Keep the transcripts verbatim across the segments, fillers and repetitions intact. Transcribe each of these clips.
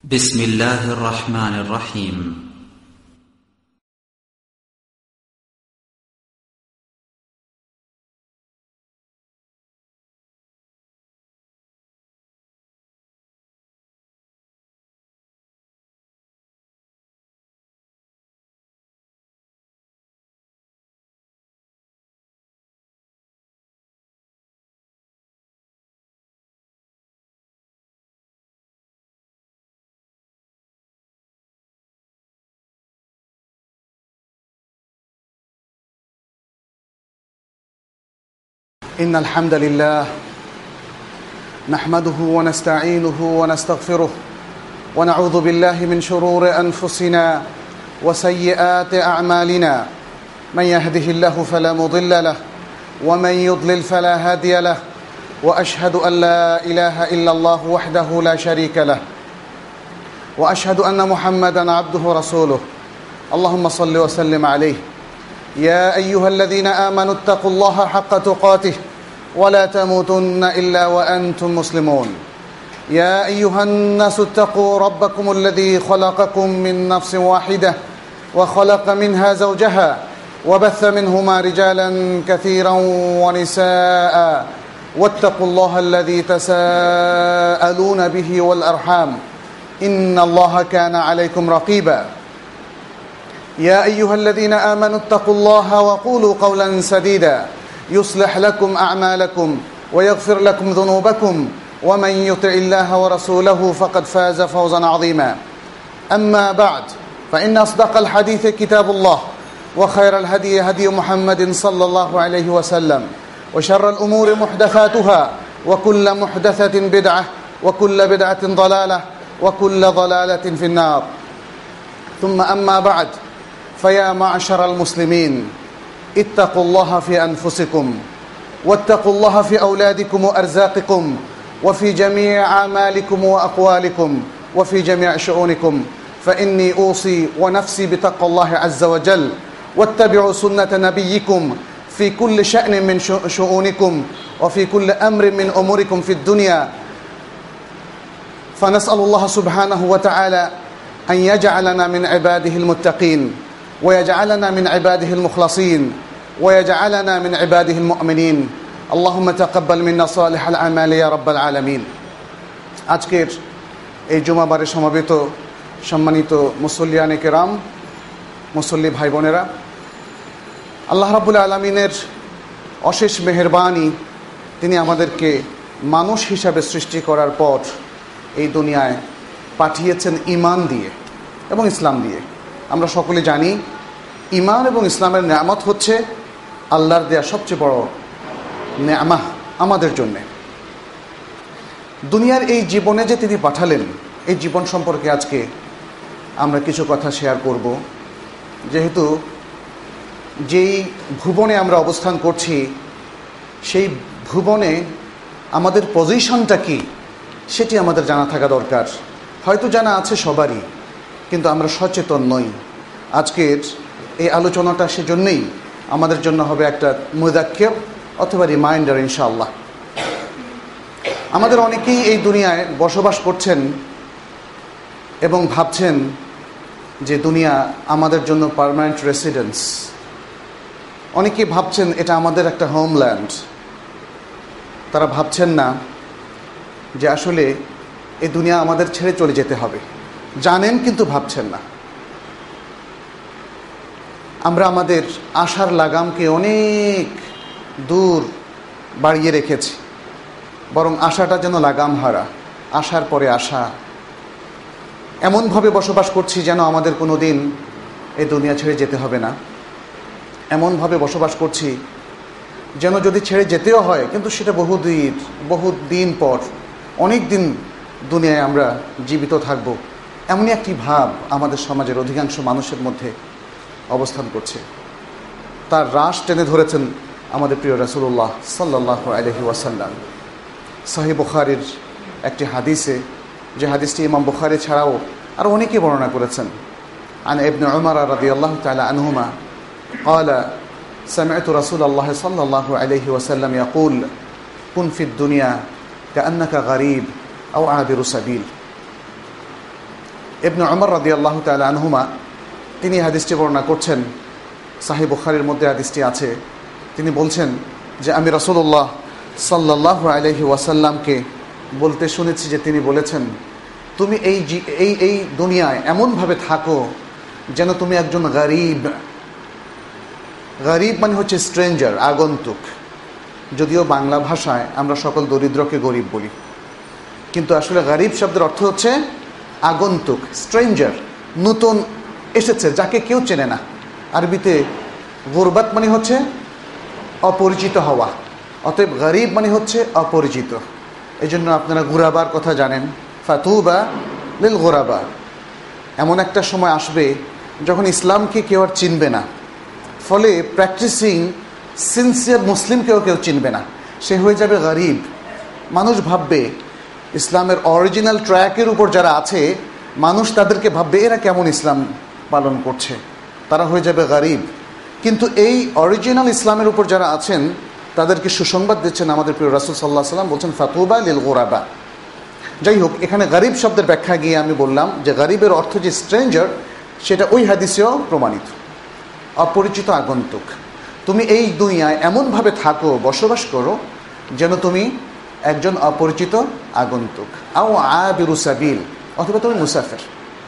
بسم الله الرحمن الرحيم. إن الحمد لله نحمده ونستعينه ونستغفره ونعوذ بالله من شرور أنفسنا وسيئات أعمالنا. من يهده الله فلا مضل له ومن يضلل فلا هادي له، وأشهد أن لا إله إلا الله وحده لا شريك له، وأشهد أن محمدا عبده ورسوله. اللهم صل وسلم عليه. يا أيها الذين آمنوا اتقوا الله حق تقاته ولا تموتن إلا وأنتم مسلمون. يا أيها الناس اتقوا ربكم الذي خلقكم من نفس واحدة وخلق منها زوجها وبث منهما رجالا كثيرا ونساء، واتقوا الله الذي تساءلون به والأرحام إن الله كان عليكم رقيبا. يا أيها الذين آمنوا اتقوا الله وقولوا قولا سديدا يصلح لكم أعمالكم ويغفر لكم ذنوبكم، ومن يطع الله ورسوله فقد فاز فوزا عظيما. أما بعد، فإن أصدق الحديث كتاب الله، وخير الهدي هدي محمد صلى الله عليه وسلم، وشر الأمور محدثاتها، وكل محدثة بدعة، وكل بدعة ضلالة، وكل ضلالة في النار. ثم أما بعد، فيا معشر المسلمين، اتقوا الله في أنفسكم، واتقوا الله في أولادكم وأرزاقكم، وفي جميع أعمالكم وأقوالكم، وفي جميع شؤونكم، فإني أوصي ونفسي بتقوى الله عز وجل. واتبعوا سنة نبيكم في كل شأن من شؤونكم، وفي كل أمر من أموركم في الدنيا. فنسأل الله سبحانه وتعالى أن يجعلنا من عباده المتقين، ويجعلنا من عباده المخلصين، ويجعلنا من عباده المؤمنين. اللهم تقبل منا صالح الأعمال يا رب العالمين। আজকের এই জুমাবারে সমবেত সম্মানিত মুসল্লিয়ানে কেরাম, মুসল্লি ভাই বোনেরা, আল্লাহ রাব্বুল আলামিনের অশেষ মেহেরবানি, তিনি আমাদেরকে মানুষ হিসাবে সৃষ্টি করার পর এই দুনিয়ায় পাঠিয়েছেন ঈমান দিয়ে এবং ইসলাম দিয়ে। আমরা সকলে জানি ঈমান এবং ইসলামের নেয়ামত হচ্ছে আল্লাহর দেয়া সবচেয়ে বড় নেয়ামত আমাদের জন্য। দুনিয়ার এই জীবনে যে তিনি পাঠালেন, এই জীবন সম্পর্কে আজকে আমরা কিছু কথা শেয়ার করব। যেহেতু যেই ভুবনে আমরা অবস্থান করছি, সেই ভুবনে আমাদের পজিশনটা কি সেটি আমাদের জানা থাকা দরকার। হয়তো জানা আছে সবারই, কিন্তু আমরা সচেতন নই। আজকের এই আলোচনাটা সেজন্যই আমাদের জন্য হবে একটা মুযাক্কির অথবা রিমাইন্ডার ইনশাআল্লাহ। আমাদের অনেকেই এই দুনিয়ায় বসবাস করছেন এবং ভাবছেন যে দুনিয়া আমাদের জন্য পার্মানেন্ট রেসিডেন্স। অনেকেই ভাবছেন এটা আমাদের একটা হোমল্যান্ড। তারা ভাবছেন না যে আসলে এই দুনিয়া আমাদের ছেড়ে চলে যেতে হবে। জানেন কিন্তু ভাবছেন না। আমরা আমাদের আশার লাগামকে অনেক দূর বাড়িয়ে রেখেছি, বরং আশাটা যেন লাগাম হারা, আশার পরে আশা। এমনভাবে বসবাস করছি যেন আমাদের কোনো দিন এই দুনিয়া ছেড়ে যেতে হবে না। এমনভাবে বসবাস করছি যেন যদি ছেড়ে যেতেও হয়, কিন্তু সেটা বহুদিন বহু দিন পর, অনেক দিন দুনিয়ায় আমরা জীবিত থাকব, এমনই একটি ভাব আমাদের সমাজের অধিকাংশ মানুষের মধ্যে অবস্থান করছে। তার রাশ টেনে ধরেছেন আমাদের প্রিয় রাসূলুল্লাহ সাল্লাল্লাহু আলাইহি ওয়াসাল্লাম। সহিহ বুখারীর একটি হাদিসে, যে হাদিসটি ইমাম বুখারী ছাড়াও আরও অনেকে বর্ণনা করেছেন, আন ইবনে উমর রাদিয়াল্লাহু তাআলা আনহুমা قال سمعت رسول الله صلى الله عليه وسلم يقول كن في الدنيا كأنك غريب أو عابر سبيل। ইবনে উমর রাদিয়াল্লাহু তাআলা আনহুমা তিনি হাদিসটি বর্ণনা করছেন, সাহিহ বুখারীর মধ্যে হাদিসটি আছে। তিনি বলছেন যে আমি রাসূলুল্লাহ সাল্লাল্লাহু আলাইহি ওয়াসাল্লামকে বলতে শুনেছি যে তিনি বলেছেন, তুমি এই এই এই দুনিয়ায় এমনভাবে থাকো যেন তুমি একজন গরীব। গরীব মানে হচ্ছে স্ট্রেঞ্জার, আগন্তুক। যদিও বাংলা ভাষায় আমরা সকল দরিদ্রকে গরিব বলি, কিন্তু আসলে গরীব শব্দের অর্থ হচ্ছে আগন্তুক, স্ট্রেঞ্জার, নতুন এসেছে, যাকে কেউ চেনে না। আরবিতে গুরবাত মানে হচ্ছে অপরিচিত হওয়া, অতএব গরীব মানে হচ্ছে অপরিচিত। এই জন্য আপনারা গুরাবার কথা জানেন, ফাতুবা লিল গুরাবা। এমন একটা সময় আসবে যখন ইসলামকে কেউ আর চিনবে না, ফলে প্র্যাকটিসিং সিনসিয়ার মুসলিমকেও কেউ চিনবে না, সে হয়ে যাবে গরীব। মানুষ ভাববে ইসলামের অরিজিনাল ট্র্যাকের উপর যারা আছে, মানুষ তাদেরকে ভাববে এরা কেমন ইসলাম পালন করছে, তারা হয়ে যাবে গরীব। কিন্তু এই অরিজিনাল ইসলামের উপর যারা আছেন তাদেরকে সুসংবাদ দিচ্ছেন আমাদের প্রিয় রাসূল সাল্লাল্লাহু আলাইহি ওয়াসাল্লাম, বলছেন ফাতুবা লিল গুরাবা। যাই হোক, এখানে গরীব শব্দের ব্যাখ্যা গিয়ে আমি বললাম যে গরীবের অর্থ যে স্ট্রেঞ্জার, সেটা ওই হাদিসেও প্রমাণিত, অপরিচিত আগন্তুক। তুমি এই দুনিয়ায় এমনভাবে থাকো, বসবাস করো যেন তুমি একজন অপরিচিত আগন্তুক। আও আবিরু সাবিল, অথবা তুমি মুসাফির,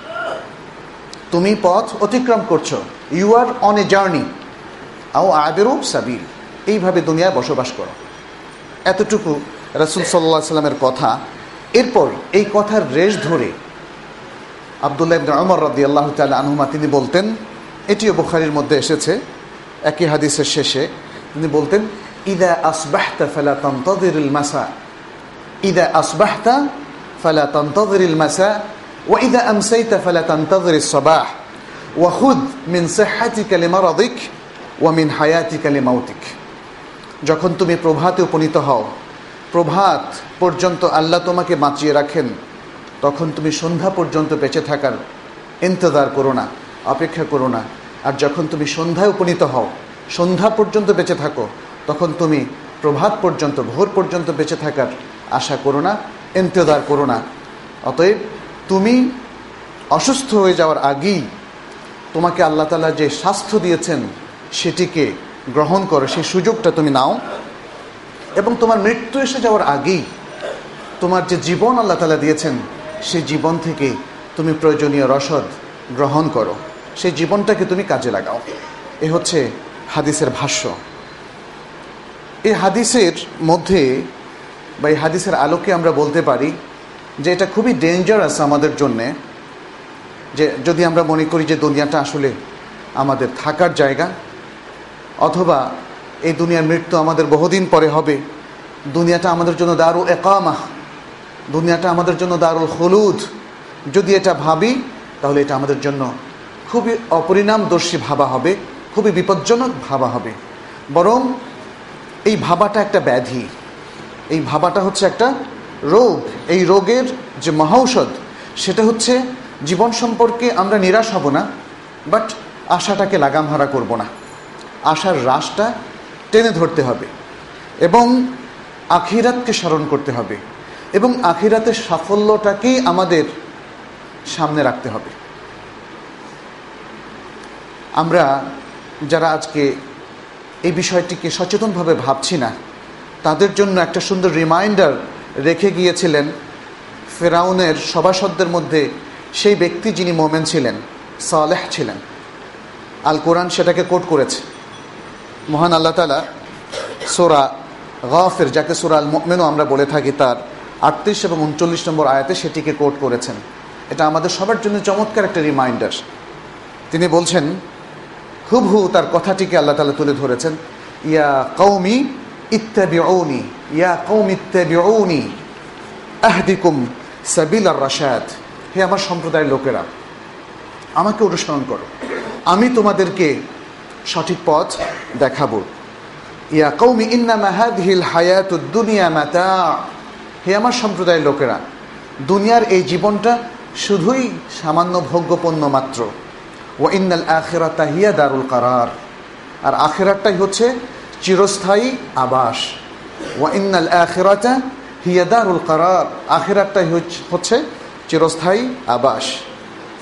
তুমি পথ অতিক্রম করছো, you are on a journey. আও আবিরু সাবিল, এইভাবে দুনিয়ায় বসবাস করো। এতটুকু রাসূল সাল্লাল্লাহু আলাইহি ওয়াসাল্লামের কথা। এরপর এই কথার রেশ ধরে আব্দুল্লাহ ইবনে উমর রাদিয়াল্লাহু তাআলা আনহুমা তিনি বলতেন, এটিও বুখারীর মধ্যে এসেছে একই হাদিসের শেষে, তিনি বলতেন, ইদা আসবাহতা ফালা তানতাযিরিল মাসা, ইদা আসবাহতা ফালা তানতাযিরিল মাসা ওয়া ইদা আমসাইতা ফালা তানতাযিরিস সাবাহ ওয়া খুদ মিন সিহহাতিকা লিমারাদিক ওয়া মিন হায়াতিকা লিমাউতিক। যখন তুমি প্রভাতে উপনীত হও, প্রভাত পর্যন্ত আল্লাহ তোমাকে বাঁচিয়ে রাখেন, তখন তুমি সন্ধ্যা পর্যন্ত বেঁচে থাকার ইন্তজার করো না, অপেক্ষা করো না। আর যখন তুমি সন্ধ্যায় উপনীত হও, সন্ধ্যা পর্যন্ত বেঁচে থাকো, তখন তুমি প্রভাত পর্যন্ত, ভোর পর্যন্ত বেঁচে থাকার আশা করো না, ইন্তজার করো না। অতএব তুমি অসুস্থ হয়ে যাওয়ার আগেই তোমাকে আল্লাহ তাআলা যে স্বাস্থ্য দিয়েছেন সেটিকে গ্রহণ করো, সেই সুযোগটা তুমি নাও। এবং তোমার মৃত্যু এসে যাওয়ার আগেই তোমার যে জীবন আল্লাহ তাআলা দিয়েছেন, সেই জীবন থেকে তুমি প্রয়োজনীয় রসদ গ্রহণ করো, সেই জীবনটাকে তুমি কাজে লাগাও। এ হচ্ছে হাদিসের ভাষ্য। এই হাদিসের মধ্যে বা এই হাদিসের আলোকে আমরা বলতে পারি যে এটা খুবই ডেঞ্জারাস আমাদের জন্যে, যে যদি আমরা মনে করি যে দুনিয়াটা আসলে আমাদের থাকার জায়গা, অথবা এই দুনিয়ার মৃত্যু আমাদের বহুদিন পরে হবে, দুনিয়াটা আমাদের জন্য দারুল ইকামাহ, দুনিয়াটা আমাদের জন্য দারুল খুলুদ, যদি এটা ভাবি তাহলে এটা আমাদের জন্য খুবই অপরিণামদর্শী ভাবা হবে, খুবই বিপজ্জনক ভাবা হবে। বরং এই ভাবাটা একটা ব্যাধি, এই ভাবাটা হচ্ছে একটা রোগ। এই রোগের যে মহাঔষধ সেটা হচ্ছে জীবন সম্পর্কে আমরা নিরাশ হব না, বাট আশাটাকে লাগামহারা করব না, আশার রাশটা টেনে ধরতে হবে এবং আখিরাতকে স্মরণ করতে হবে এবং আখিরাতের সাফল্যটাকেই আমাদের সামনে রাখতে হবে। আমরা যারা আজকে এই বিষয়টিকে সচেতনভাবে ভাবছি না, তাদের জন্য একটা সুন্দর রিমাইন্ডার রেখে গিয়েছিলেন ফেরাউনের সভাসদদের মধ্যে সেই ব্যক্তি যিনি মোমেন ছিলেন, সালেহ ছিলেন। আল কোরআন সেটাকে কোট করেছে। মহান আল্লাহ তাআলা সূরা গাফির, যাকে সূরা আল মুমিনও আমরা বলে থাকি, তার আটত্রিশ এবং উনচল্লিশ নম্বর আয়াতে সেটিকে কোট করেছেন। এটা আমাদের সবার জন্য চমৎকার একটা রিমাইন্ডার। তিনি বলছেন, হুবহু তার কথাটিকে আল্লাহ তাআলা তুলে ধরেছেন, ইয়া কওমি ইত্তাবিউনি, ইয়া কওমি ইত্তাবিউনি আহদিকুম সাবিলার রাশাদ। হে আমার সম্প্রদায়ের লোকেরা, আমাকে অনুসরণ করো, আমি তোমাদেরকে সঠিক পথ দেখাবো। ইয়া কওমি ইন্নামা হাযিহিল হায়াতুদ দুনিয়া মাতা। হে আমার সম্প্রদায়ের লোকেরা, দুনিয়ার এই জীবনটা শুধুই সামান্য ভোগ্যপণ্য মাত্র। ওয়া ইন্নাল আখিরাতা হিয়া দারুল কারার, আর আখিরাতটাই হচ্ছে চিরস্থায়ী আবাস। ওয়া ইন্নাল আখিরাতা হিয়া দারুল কারার, আখিরাতটাই হচ্ছে চিরস্থায়ী আবাস।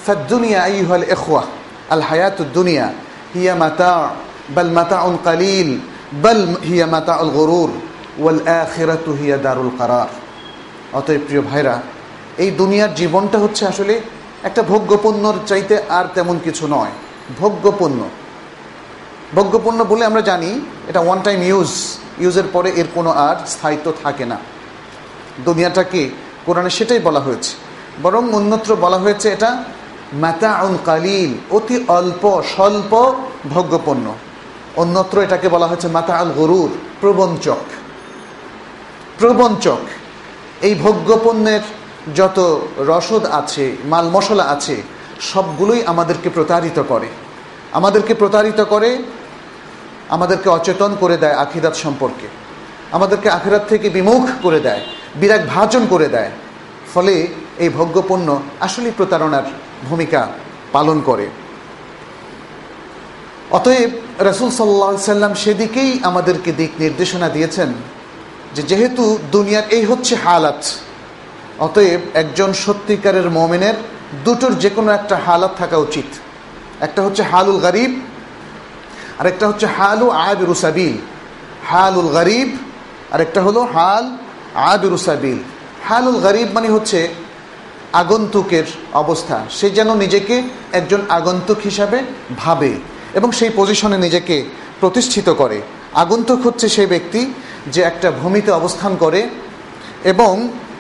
ফাদ্দুনিয়া আইয়ুহাল ইখওয়া আল হায়াতুদ দুনিয়া হিয়া মাতা' বাল মাতাউন কালিল বাল হিয়া মাতাউল গুরুর ওয়াল আখিরাতু হিয়া দারুল কারার। অতএব প্রিয় ভাইরা, এই দুনিয়ার জীবনটা হচ্ছে আসলে একটা ভোগ্যপণ্যর চাইতে আর তেমন কিছু নয়। ভোগ্যপণ্য ভোগ্যপণ্য বলে আমরা জানি এটা ওয়ান টাইম ইউজ, ইউজের পরে এর কোনো আর স্থায়িত্ব থাকে না। দুনিয়াটাকে কোরআনে সেটাই বলা হয়েছে, বরং অন্যত্র বলা হয়েছে এটা মাতাউন কালিল, অতি অল্প স্বল্প ভোগ্যপণ্য। অন্যত্র এটাকে বলা হয়েছে মাতাউল গুরুর, প্রবঞ্চক। প্রবঞ্চক এই ভোগ্যপণ্যের যত রসদ আছে, মাল মশলা আছে, সবগুলোই আমাদেরকে প্রতারিত করে। আমাদেরকে প্রতারিত করে, আমাদেরকে অচেতন করে দেয় আখিরাত সম্পর্কে, আমাদেরকে আখিরাত থেকে বিমুখ করে দেয়, বিরাগ ভাজন করে দেয়। ফলে এই ভোগ্যপণ্য আসলে প্রতারণার ভূমিকা পালন করে। অতএব রাসূল সাল্লাল্লাহু আলাইহি সাল্লাম সেদিকেই আমাদেরকে দিক নির্দেশনা দিয়েছেন যে যেহেতু দুনিয়ার এই হচ্ছে হালাত, অতএব একজন সত্যিকারের মুমিনের দুটোর যে কোনো একটা হালাত থাকা উচিত। একটা হচ্ছে হালুল গরিব, আর একটা হচ্ছে হালু আবিরু সাবিল। হালুল গরিব আর একটা হলো হাল আবিরু সাবিল। হালুল গরিব মানে হচ্ছে আগন্তুকের অবস্থা, সে যেন নিজেকে একজন আগন্তুক হিসাবে ভাবে এবং সেই পজিশনে নিজেকে প্রতিষ্ঠিত করে। আগন্তুক হচ্ছে সেই ব্যক্তি যে একটা ভূমিতে অবস্থান করে এবং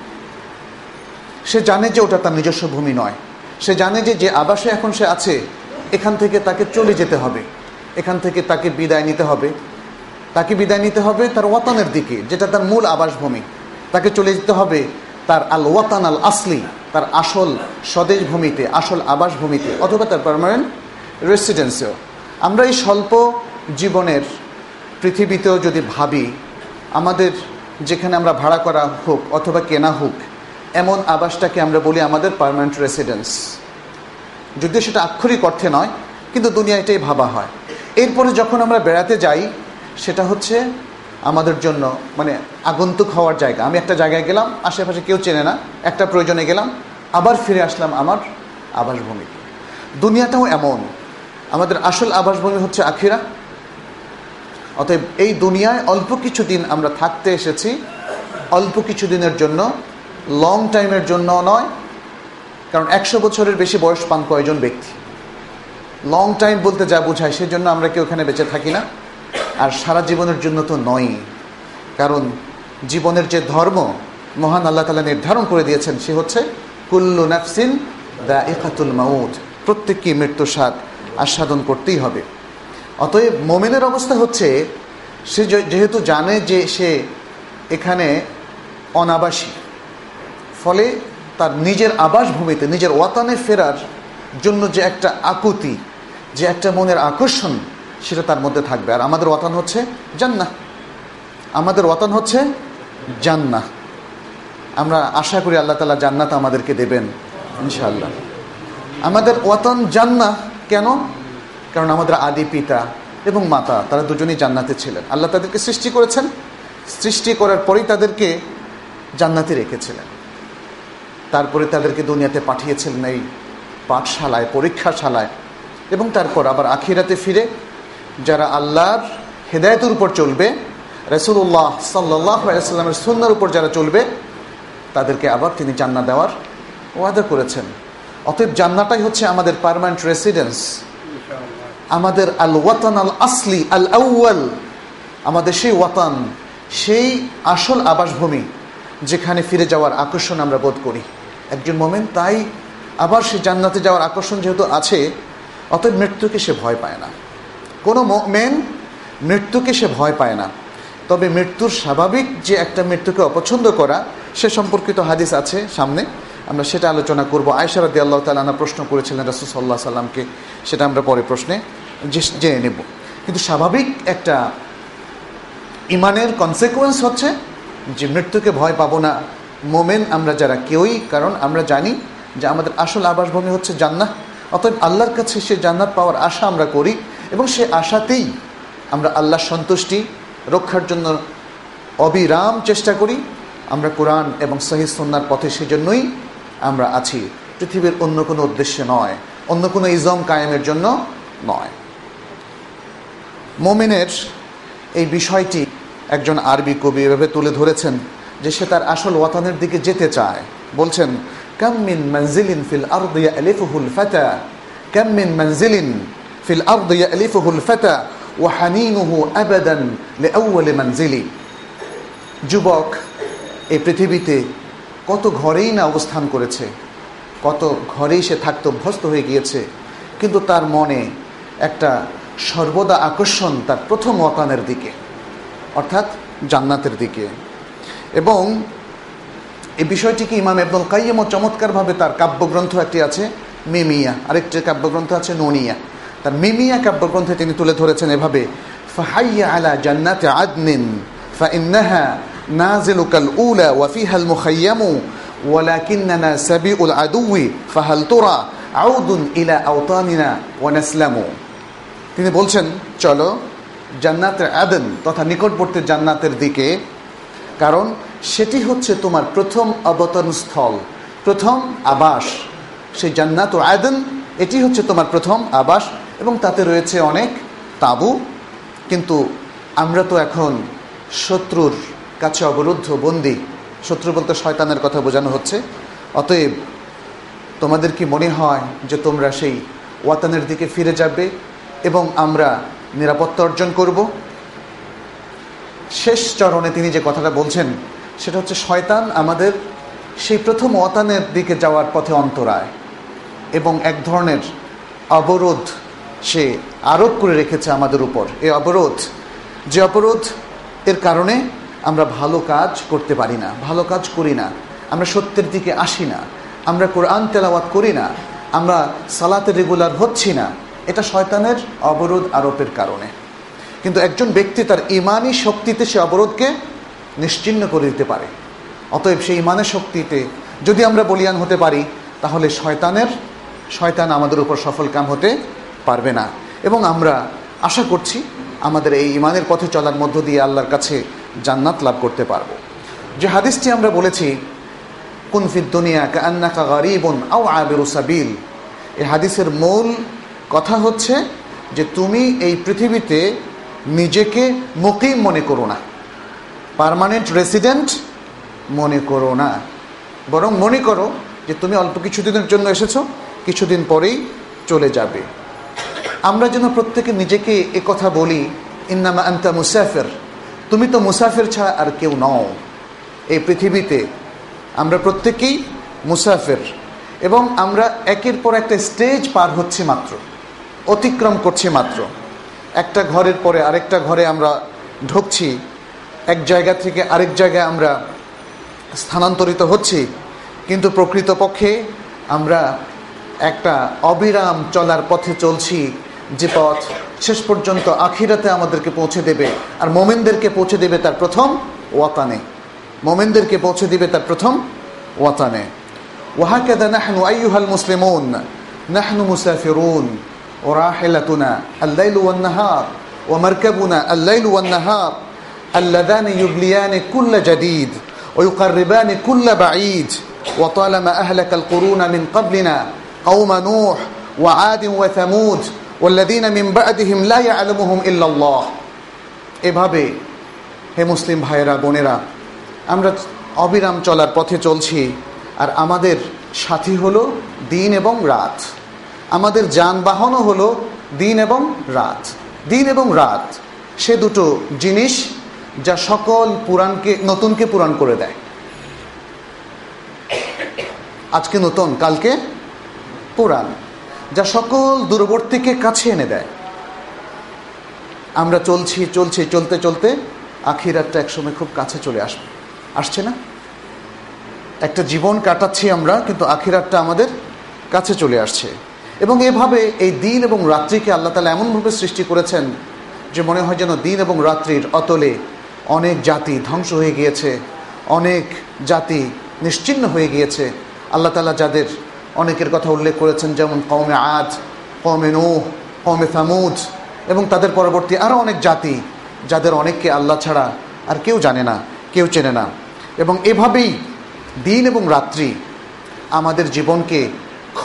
সে জানে যে ওটা তার নিজস্ব ভূমি নয়। সে জানে যে যে আবাসে এখন সে আছে এখান থেকে তাকে চলে যেতে হবে, এখান থেকে তাকে বিদায় নিতে হবে। তাকে বিদায় নিতে হবে তার ওয়াতানের দিকে, যেটা তার মূল আবাসভূমি। তাকে চলে যেতে হবে তার আল ওয়াতান আল আসলি, তার আসল স্বদেশ ভূমিতে, আসল আবাসভূমিতে, অথবা তার পার্মানেন্ট রেসিডেন্সেও। আমরা এই স্বল্প জীবনের পৃথিবীতেও যদি ভাবি, আমাদের যেখানে আমরা ভাড়া করা হোক অথবা কেনা হোক, এমন আবাসটাকে আমরা বলি আমাদের পার্মানেন্ট রেসিডেন্স। যদিও সেটা আক্ষরিক অর্থে নয়, কিন্তু দুনিয়া এটাই ভাবা হয়। এরপরে যখন আমরা বেড়াতে যাই, সেটা হচ্ছে আমাদের জন্য মানে আগন্তুক হওয়ার জায়গা। আমি একটা জায়গায় গেলাম, আশেপাশে কেউ চেনে না, একটা প্রয়োজনে গেলাম, আবার ফিরে আসলাম আমার আবাসভূমি। দুনিয়াটাও এমন, আমাদের আসল আবাসভূমি হচ্ছে আখিরা। অতএব এই দুনিয়ায় অল্প কিছু দিন আমরা থাকতে এসেছি, অল্প কিছু দিনের জন্য, লং টাইমের জন্য নয়। কারণ একশো বছরের বেশি বয়স পান কয়জন ব্যক্তি? লং টাইম বলতে যা বোঝায় সেজন্য আমরা কেউ এখানে বেঁচে থাকি না। আর সারা জীবনের জন্য তো নয়, কারণ জীবনের যে ধর্ম মহান আল্লাহ তাআলা নির্ধারণ করে দিয়েছেন সে হচ্ছে কুল্লু নাফসিন যায়িকাতুল মাউত, প্রত্যেককে মৃত্যু স্বাদ আস্বাদন করতেই হবে। অতএব মুমিনের অবস্থা হচ্ছে সে যেহেতু জানে যে সে এখানে অনাবাসী, ফলে তার নিজের আবাসভূমিতে, নিজের ওয়াতানে ফেরার জন্য যে একটা আকুতি, যে একটা মনের আকর্ষণ, সেটা তার মধ্যে থাকবে। আর আমাদের ওয়াতান হচ্ছে জান্নাহ, আমাদের ওয়াতান হচ্ছে জান্নাহ। আমরা আশা করি আল্লাহ তাআলা জান্নাত আমাদেরকে দেবেন ইনশাআল্লাহ। আমাদের ওয়াতান জান্নাহ কেন? কারণ আমাদের আদি পিতা এবং মাতা তারা দুজনেই জান্নাতে ছিলেন। আল্লাহ তাদেরকে সৃষ্টি করেছেন, সৃষ্টি করার পরেই তাদেরকে জান্নাতে রেখেছিলেন। তারপরে তাদেরকে দুনিয়াতে পাঠিয়েছিলেন এই পাঠশালায়, পরীক্ষাশালায়, এবং তারপর আবার আখিরাতে ফিরে যারা আল্লাহর হেদায়েতের উপর চলবে, রাসূলুল্লাহ সাল্লাল্লাহু আলাইহি ওয়াসাল্লামের সুন্নাহর উপর যারা চলবে, তাদেরকে আবার তিনি জান্নাত দেওয়ার ওয়াদা করেছেন। অতএব জান্নাতটাই হচ্ছে আমাদের পার্মানেন্ট রেসিডেন্স, আমাদের আল ওয়াতান আল আসলি আল আউয়াল, আমাদের সেই ওয়াতান, সেই আসল আবাসভূমি যেখানে ফিরে যাওয়ার আকর্ষণ আমরা বোধ করি। একজন মুমিন তাই আবার সে জান্নাতে যাওয়ার আকর্ষণ যেহেতু আছে, অতএব মৃত্যুকে সে ভয় পায় না। কোনো মুমিন মৃত্যুকে সে ভয় পায় না। তবে মৃত্যুর স্বাভাবিক যে একটা মৃত্যুকে অপছন্দ করা, সে সম্পর্কিত হাদিস আছে সামনে, আমরা সেটা আলোচনা করব। আয়েশা রাদিয়াল্লাহু তাআলা আনহা প্রশ্ন করেছিলেন রাসূল সাল্লাল্লাহু আলাইহি সাল্লামকে, সেটা আমরা পরে প্রশ্নে জেনে নেব। কিন্তু স্বাভাবিক একটা ইমানের কনসিকুয়েন্স হচ্ছে যে মৃত্যুকে ভয় পাবো না মোমেন আমরা যারা কেউই, কারণ আমরা জানি যে আমাদের আসল আবাসভূমি হচ্ছে জান্নাহ। অতএব আল্লাহর কাছে সে জান্নাত পাওয়ার আশা আমরা করি এবং সে আশাতেই আমরা আল্লাহর সন্তুষ্টি রক্ষার জন্য অবিরাম চেষ্টা করি। আমরা কোরআন এবং সহিহ সুন্নাহর পথে সেজন্যই আমরা আছি। পৃথিবীর অন্য কোনো উদ্দেশ্যে নয়, অন্য কোনো ইজম কায়েমের জন্য নয়। মুমিনের এই বিষয়টি একজন আরবি কবি এভাবে তুলে ধরেছেন যে সে তার আসল ওয়াতানের দিকে যেতে চায়। বলছেন, কাম মিন মানজিলিন ফিল আরদি ইয়ালিফুহুল ফাতা, কাম মিন মানজিলিন ফিল আরদি ইয়ালিফুহুল ফাতা ওয়া হানিনুহু আবাদান লিআউয়াল মানজিলি। যুবক এই পৃথিবীতে কত ঘরেই না অবস্থান করেছে, কত ঘরেই সে থাকতে অভ্যস্ত হয়ে গিয়েছে, কিন্তু তার মনে একটা সর্বদা আকর্ষণ তার প্রথম ওয়াতানের দিকে, অর্থাৎ জান্নাতের দিকে। এবং এই বিষয়টিকে ইমাম ইবনুল কাইয়্যিম চমৎকারভাবে তার কাব্যগ্রন্থ একটি আছে মিমিয়া, আরেকটি কাব্যগ্রন্থ আছে নুনিয়া। তার মিমিয়া কাব্যগ্রন্থে তিনি তুলে ধরেছেন এভাবে, ফাহাইয়া আলা জান্নাতি আদনিন ফাইন্নাহা নাজিলুকাল উলা ওয়া ফিহাল মুখায়্যামু ওয়ালাকিন্নানা সাবিউল আদুই ফাহাল তুরা আউদুন ইলা আওতানিনা ওয়া নাসলামু। তিনি বলছেন, চলো জান্নাতের আদন তথা নিকটবর্তী জান্নাতের দিকে, কারণ সেটি হচ্ছে তোমার প্রথম অবতরণ স্থল, প্রথম আবাস। সেই জান্নাত আদন এটি হচ্ছে তোমার প্রথম আবাস, এবং তাতে রয়েছে অনেক তাঁবু। কিন্তু আমরা তো এখন শত্রুর কাছে অবরুদ্ধ, বন্দী। শত্রু বলতে শয়তানের কথা বোঝানো হচ্ছে। অতএব তোমাদের কি মনে হয় যে তোমরা সেই ওয়াতানের দিকে ফিরে যাবে এবং আমরা নিরাপত্তা অর্জন করব? শেষ চরণে তিনি যে কথাটা বলছেন সেটা হচ্ছে, শয়তান আমাদের সেই প্রথম ওয়াতানের দিকে যাওয়ার পথে অন্তরায় এবং এক ধরনের অবরোধ সে আরোপ করে রেখেছে আমাদের উপর। এই অবরোধ, যে অবরোধ এর কারণে আমরা ভালো কাজ করতে পারি না, ভালো কাজ করি না, আমরা সত্যের দিকে আসি না, আমরা কোরআন তেলাওয়াত করি না, আমরা সালাতে রেগুলার হচ্ছি না। এটা শয়তানের অবরোধ আরোপের কারণে। কিন্তু একজন ব্যক্তি তার ইমানি শক্তিতে সে অবরোধকে নিশ্চিহ্ন করে দিতে পারে। অতএব সেই ইমানের শক্তিতে যদি আমরা বলিয়ান হতে পারি, তাহলে শয়তানের শয়তান আমাদের উপর সফল কাম হতে পারবে না। এবং আমরা আশা করছি আমাদের এই ইমানের পথে চলার মধ্য দিয়ে আল্লাহর কাছে জান্নাত লাভ করতে পারব। যে হাদিসটি আমরা বলেছি, কুন ফিদ দুনিয়া কাআন্নাকা গারিবুন আও আবিরু সাবিল, এই হাদিসের মূল কথা হচ্ছে যে তুমি এই পৃথিবীতে নিজেকে মুকিম মনে করো না, পার্মানেন্ট রেসিডেন্ট মনে করো না, বরং মনে করো যে তুমি অল্প কিছুদিনের জন্য এসেছো, কিছুদিন পরেই চলে যাবে। আমরা যেন প্রত্যেকে নিজেকে এ কথা বলি, ইন্নামা আনতা মুসাফির, তুমি তো মুসাফির ছাড়া আর কেউ নও। এই পৃথিবীতে আমরা প্রত্যেকেই মুসাফির, এবং আমরা একের পর একটা স্টেজ পার হচ্ছি মাত্র, অতিক্রম করছি মাত্র। একটা ঘরের পরে আরেকটা ঘরে আমরা ঢুকছি, এক জায়গা থেকে আরেক জায়গায় আমরা স্থানান্তরিত হচ্ছি, কিন্তু প্রকৃতপক্ষে আমরা একটা অবিরাম চলার পথে চলছি, যে পথ শেষ পর্যন্ত আখিরাতে আমাদেরকে পৌঁছে দেবে, আর মোমেনদেরকে পৌঁছে দেবে তার প্রথম ওয়াতানে, মোমেনদেরকে পৌঁছে দেবে তার প্রথম ওয়াতানে। ওয়াহাকাযা নাহনু আইয়ুহাল মুসলিমুন নাহনু মুসাফিরুন ওয়া রাহিলাতুনা আল-লাইলু ওয়ান-নাহার ওয়া মারকাবুনা আল-লাইলু ওয়ান-নাহার আল্লাযানি ইউবলিয়ানি কুল্লা জাদীদ ওয়া ইউকাররিবানি কুল্লা বাঈদ ওয়া তালামা আহলাকাল কুরুনা মিন ক্বাবলিনা কওমা নূহ ওয়া আদ ওয়া থামুদ ওয়াল্লাযীনা মিন বা'দিহিম লা ইয়া'লামুহুম ইল্লাল্লাহ। এভাবে হে মুসলিম ভাইয়েরা, বোনেরা, আমরা অবিরাম চলার পথে চলছি, আর আমাদের সাথী হলো দিন এবং রাত, আমাদের যানবাহনও হলো দিন এবং রাত। দিন এবং রাত সে দুটো জিনিস যা সকল পুরাণকে নতুনকে পুরাণ করে দেয়। আজকে নতুন, কালকে পুরাণ, যা সকল দূরবর্তীকে কাছে এনে দেয়। আমরা চলছি চলছি চলতে চলতে আখিরাতটা একসময় খুব কাছে চলে আসবে, আসছে না? একটা জীবন কাটাচ্ছি আমরা, কিন্তু আখিরাতটা আমাদের কাছে চলে আসছে। এবং এভাবে এই দিন এবং রাত্রিকে আল্লাহ তাআলা এমনভাবে সৃষ্টি করেছেন যে মনে হয় যেন দিন এবং রাত্রির অতলে অনেক জাতি ধ্বংস হয়ে গিয়েছে, অনেক জাতি নিশ্চিহ্ন হয়ে গিয়েছে। আল্লাহ তাআলা যাদের অনেকের কথা উল্লেখ করেছেন, যেমন কওমে আদ, কওমে নূহ, কওমে সামুদ, এবং তাদের পরবর্তী আরও অনেক জাতি যাদের অনেককে আল্লাহ ছাড়া আর কেউ জানে না, কেউ চেনে না। এবং এভাবেই দিন এবং রাত্রি আমাদের জীবনকে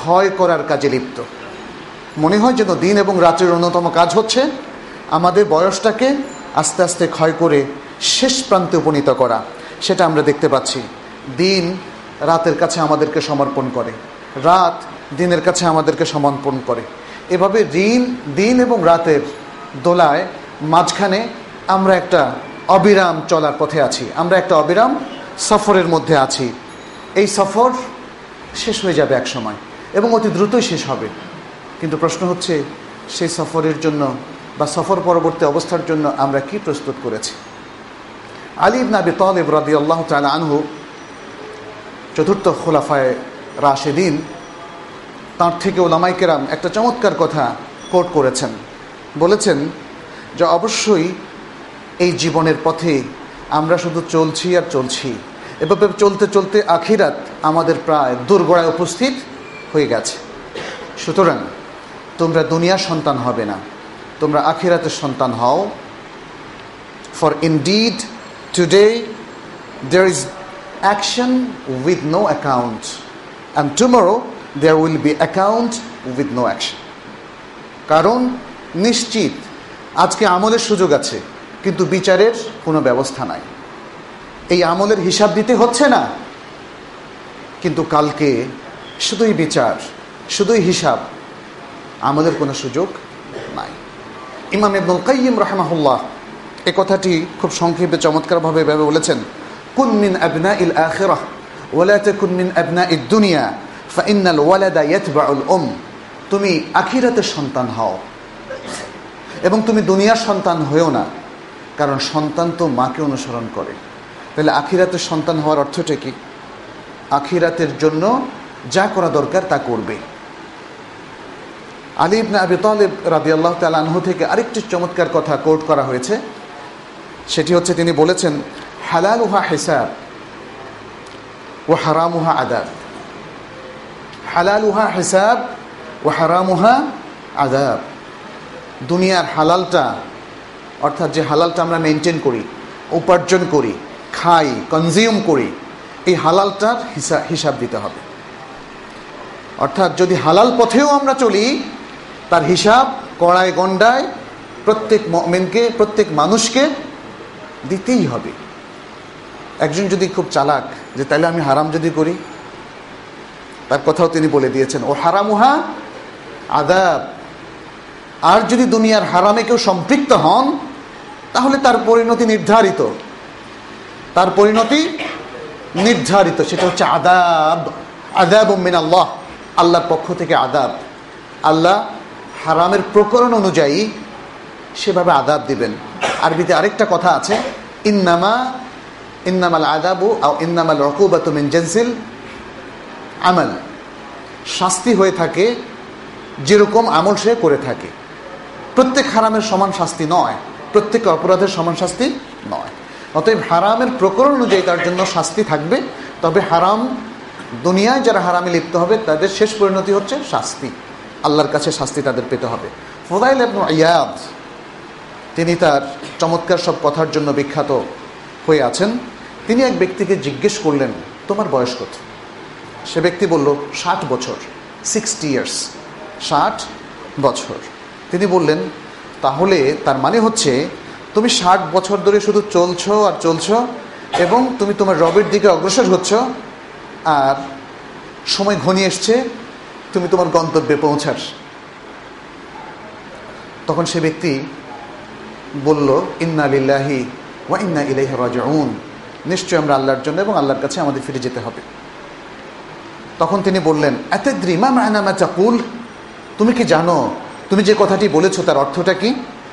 ক্ষয় করার কাজে লিপ্ত। মনে হয় যেন দিন এবং রাতের অন্যতম কাজ হচ্ছে আমাদের বয়সটাকে আস্তে আস্তে ক্ষয় করে শেষ প্রান্তে উপনীত করা। সেটা আমরা দেখতে পাচ্ছি। দিন রাতের কাছে আমাদেরকে সমর্পণ করে, রাত দিনের কাছে আমাদেরকে সমর্পণ করে। এভাবে দিন দিন এবং রাতের দোলায় মাঝখানে আমরা একটা অবিরাম চলার পথে আছি, আমরা একটা অবিরাম সফরের মধ্যে আছি। এই সফর শেষ হয়ে যাবে এক সময় এবং অতি দ্রুতই শেষ হবে। কিন্তু প্রশ্ন হচ্ছে সেই সফরের জন্য বা সফর পরবর্তী অবস্থার জন্য আমরা কি প্রস্তুত করেছি। আলী ইবনে আবি তালিব রাদিয়াল্লাহু তাআলা আনহু, চতুর্থ খোলাফায়ে রাশেদিন, তার থেকে উলামায়ে কেরাম একটা চমৎকার কথা কোট করেছেন। বলেছেন যে অবশ্যই এই জীবনের পথে আমরা শুধু চলছি আর চলছি, এভাবে চলতে চলতে আখিরাত আমাদের প্রায় দোরগোড়ায় উপস্থিত হয়ে গেছে। সুতরাং তোমরা দুনিয়ার সন্তান হবে না, তোমরা আখিরাতের সন্তান হও। For indeed today there is action with no account and tomorrow there will be account with no action. কারণ নিশ্চিত আজকে আমলের সুযোগ আছে কিন্তু বিচারের কোনো ব্যবস্থা নাই। এই আমলের হিসাব দিতে হচ্ছে না, কিন্তু কালকে শুধুই বিচার, শুধুই হিসাব, আমলের কোনো সুযোগ নাই। ইমাম ইবনুল কাইয়িম রাহিমাহুল্লাহ এই কথাটি খুব সংক্ষেপে চমৎকারভাবে ভাবে বলেছেন, কুন মিন আবনাইল আখিরাহ ওয়া লা তাকুন মিন আবনাইদ দুনিয়া ফাইন্নাল ওয়ালাদা ইয়াতবাউল উম। তুমি আখিরাতের সন্তান হও এবং তুমি দুনিয়ার সন্তান হয়েও না, কারণ সন্তান তো মাকে অনুসরণ করে। তাহলে আখিরাতের সন্তান হওয়ার অর্থটা কি? আখিরাতের জন্য যা করা দরকার তা করবে। আলী ইবনে আবি তালিব রাদিয়াল্লাহু তাআলা আনহু থেকে আরেকটি চমৎকার কথা কোট করা হয়েছে। সেটি হচ্ছে, তিনি বলেছেন, হালালুহা হিসাব ওয়া হারামুহা আযাব। হালালুহা হিসাব ওয়া হারামুহা আযাব। দুনিয়ার হালালটা, অর্থাৎ যে হালালটা আমরা মেনটেন করি, উপার্জন করি, খাই, কনজিউম করি, এই হালালটার হিসাব হিসাব দিতে হবে। অর্থাৎ যদি হালাল পথেও আমরা চলি, তার হিসাব কড়ায় গণ্ডায় প্রত্যেক মুমিনকে, প্রত্যেক মানুষকে দিতেই হবে। একজন যদি খুব চালাক যে তাহলে আমি হারাম যদি করি, তার কথাও তিনি বলে দিয়েছেন, ও হারামুহা আযাব। আর যদি দুনিয়ার হারামে কেউ সম্পৃক্ত হন, তাহলে তার পরিণতি নির্ধারিত, তার পরিণতি নির্ধারিত সেটা হচ্ছে আযাব। আযাব মিন আল্লাহ, আল্লাহর পক্ষ থেকে আযাব। আল্লাহ হারামের প্রকরণ অনুযায়ী সেভাবে আযাব দিবেন। আরবিতে আরেকটা কথা আছে, ইন্নামা ইন্নামাল আযাবু আও ইন্নামাল উকুবাতু মিন জিনসিল আমাল। শাস্তি হয়ে থাকে যেরকম আমল সে করে থাকে। প্রত্যেক হারামের সমান শাস্তি নয়, প্রত্যেক অপরাধের সমান শাস্তি নয়। অতএব হারামের প্রকরণ অনুযায়ী তার জন্য শাস্তি থাকবে। তবে হারাম, দুনিয়ায় যারা হারামে লিপ্ত হবে তাদের শেষ পরিণতি হচ্ছে শাস্তি, আল্লাহর কাছে শাস্তি তাদের পেতে হবে। ফুদাইল ইবনে ইয়াদ, তিনি তার চমৎকার সব কথার জন্য বিখ্যাত হয়ে আছেন। তিনি এক ব্যক্তিকে জিজ্ঞেস করলেন, তোমার বয়স কত? সে ব্যক্তি বলল, ষাট বছর, সিক্সটি ইয়ার্স, ষাট বছর। তিনি বললেন, তাহলে তার মানে হচ্ছে তুমি ষাট বছর ধরে শুধু চলছো আর চলছো এবং তুমি তোমার রবের দিকে অগ্রসর হচ্ছ, আর সময় ঘনিয়ে এসছে তুমি তোমার গন্তব্যে পৌঁছার। তখন সে ব্যক্তি বলল, ইন্না লিল্লাহি ওয়া ইন্না ইলাইহি রাজিউন। নিশ্চয় আমরা আল্লাহর জন্য এবং আল্লাহর কাছে আমাদের ফিরে যেতে হবে। তখন তিনি বললেন, আতাদরি মা মা'না মা তাকুল? তুমি কি জানো তুমি যে কথাটি বলেছো তার অর্থটা কি?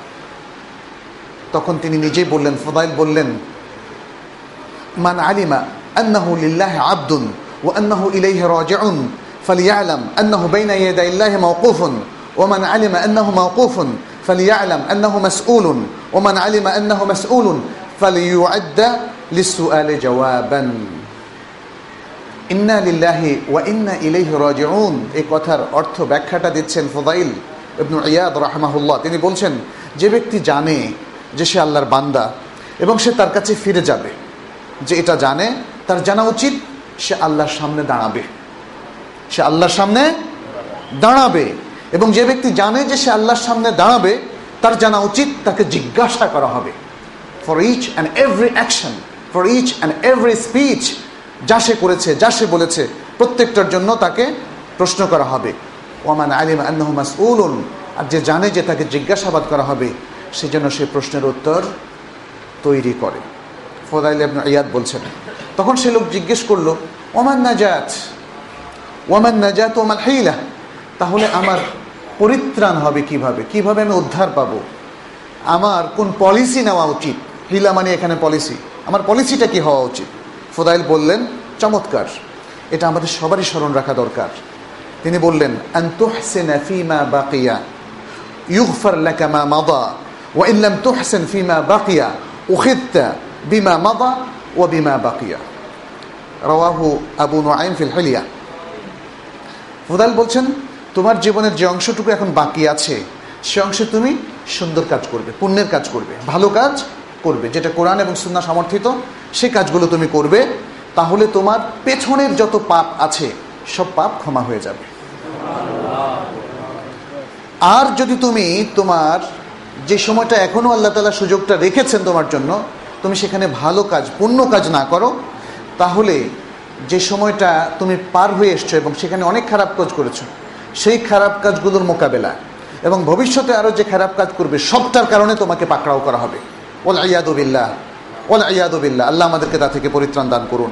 তখন তিনি নিজেই বললেন, ফুদাইল বললেন, মান আলিমা আন্নাহু লিল্লাহি আবদুন ওয়া আন্নাহু ইলাইহি রাজিউন ফালিয়ালাম আন্নাহু বাইনা ইয়াদাইল্লাহি মাওকুফুন ওয়া মান আলিমা আন্নাহু মাওকুফুন ফালিয়ালাম আন্নাহু মাসউলুন ওয়া মান আলিমা আন্নাহু মাসউলুন ফালিয়ুআদ্দা লিসসুআলি জাওয়াবান। ইন্না লিল্লাহি ওয়া ইন্না ইলাইহি রাজিউন, এই কথার অর্থ ব্যাখ্যাটা দিচ্ছেন ফুদাইল ইবনে ইয়াদ রাহিমাহুল্লাহ। তিনি বলছেন, যে ব্যক্তি জানে যে সে আল্লাহর বান্দা এবং সে তার কাছে ফিরে যাবে, যে এটা জানে, তার জানা উচিত সে আল্লাহর সামনে দাঁড়াবে, সে আল্লাহর সামনে দাঁড়াবে, এবং যে ব্যক্তি জানে যে সে আল্লাহর সামনে দাঁড়াবে, তার জানা উচিত তাকে জিজ্ঞাসা করা হবে for each and every action, for each and every speech, যা সে করেছে, যা সে বলেছে, প্রত্যেকটার জন্য তাকে প্রশ্ন করা হবে। ওয়ামান আলিম আন্নাহু মাসউলুন, আর যে জানে যে তাকে জিজ্ঞাসাবাদ করা হবে, সেজন্য সে প্রশ্নের উত্তর তৈরি করে। ফুদাইল ইবনে ইয়াদ বলছেন, তখন সে লোক জিজ্ঞেস করলো, ওমান নাজাত ওয়ামান নাজাত ওয়ামাল হিলা, তাহলে আমার পরিত্রাণ হবে কিভাবে, কিভাবে আমি উদ্ধার পাবো, আমার কোন পলিসি নেওয়া উচিত? হিলা মানে এখানে পলিসি, আমার পলিসিটা কি হওয়া উচিত? ফুদাইল বললেন, চমৎকার, এটা আমাদের সবারই স্মরণ রাখা দরকার। তিনি বললেন, আন তুহসিনা ফীমা বাকিয়া ইউগফার লাকা মা মাদা ওয়া ইন লাম তুহসিন ফীমা বাকিয়া উখিযতা বিমা মাদা ওয়া বিমা বাকিয়া। রাওয়াহু আবু নুআইম ফিল হিলিয়া। ফুদাইল বলছেন, তোমার জীবনের যে অংশটুকু এখন বাকি আছে, সে অংশে তুমি সুন্দর কাজ করবে, পুণ্যের কাজ করবে, ভালো কাজ করবে, যেটা কোরআন এবং সুন্নাহ সমর্থিত, সে কাজগুলো তুমি করবে। তাহলে তোমার পেছনের যত পাপ আছে সব পাপ ক্ষমা হয়ে যাবে। আর যদি তুমি তোমার যে সময়টা এখনো আল্লাহ তাআলা সুযোগটা রেখেছেন তোমার জন্য, তুমি সেখানে ভালো কাজ, পুণ্য কাজ না করো, তাহলে যে সময়টা তুমি পার হয়ে এসছো এবং সেখানে অনেক খারাপ কাজ করেছো, সেই খারাপ কাজগুলোর মোকাবেলা এবং ভবিষ্যতে আরও যে খারাপ কাজ করবে, সবটার কারণে তোমাকে পাকড়াও করা হবে। ওয়াল ইয়াদু বিল্লাহ, ওয়াল ইয়াদু বিল্লাহ। আল্লাহ আমাদেরকে তা থেকে পরিত্রাণ দান করুন।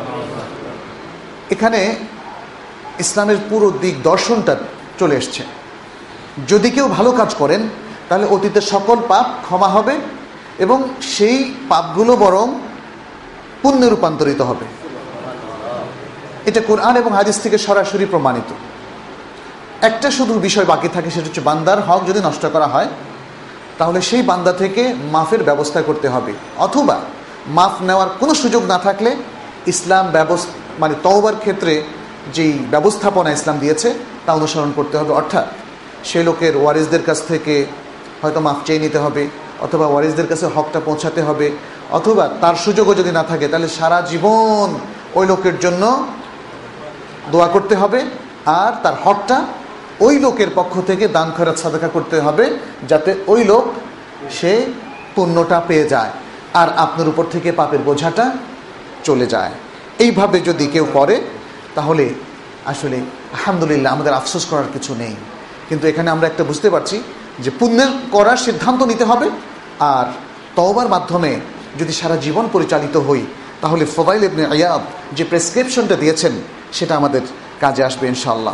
এখানে ইসলামের পুরো দিক দর্শনটা চলে এসছে। যদি কেউ ভালো কাজ করেন, তাহলে অতীতের সকল পাপ ক্ষমা হবে এবং সেই পাপগুলো বরং পুণ্যে রূপান্তরিত হবে। এটা কোরআন এবং হাদিস থেকে সরাসরি প্রমাণিত। একটা শুধু বিষয় বাকি থাকে, সেটা হচ্ছে বান্দার হক যদি নষ্ট করা হয়, তাহলে সেই বান্দা থেকে মাফের ব্যবস্থা করতে হবে, অথবা মাফ নেওয়ার কোনো সুযোগ না থাকলে ইসলাম ব্যবস্থা মানে তওবার ক্ষেত্রে যেই ব্যবস্থাপনা ইসলাম দিয়েছে তা অনুসরণ করতে হবে। অর্থাৎ সেই লোকের ওয়ারিসদের কাছ থেকে হয়তো মাফ চেয়ে নিতে হবে, অথবা ওয়ারিসদের কাছে হকটা পৌঁছাতে হবে, অথবা তার সুযোগও যদি না থাকে, তাহলে সারা জীবন ওই লোকের জন্য দোয়া করতে হবে, আর তার হকটা ওই লোকের পক্ষ থেকে দান খয়রাত সাদাকা করতে হবে, যাতে ওই লোক সে পুণ্যটা পেয়ে যায় আর আপনার উপর থেকে পাপের বোঝাটা চলে যায়। এইভাবে যদি কেউ করে, তাহলে আসলে আলহামদুলিল্লাহ, আমাদের আফসোস করার কিছু নেই। কিন্তু এখানে আমরা একটা বুঝতে পারছি যে পুণ্যের করার সিদ্ধান্ত নিতে হবে, আর তওবার মাধ্যমে যদি সারা জীবন পরিচালিত হই, তাহলে ফুদাইল ইবনে ইয়াদ যে প্রেসক্রিপশনটা দিয়েছেন সেটা আমাদের কাজে আসবে ইনশাআল্লাহ।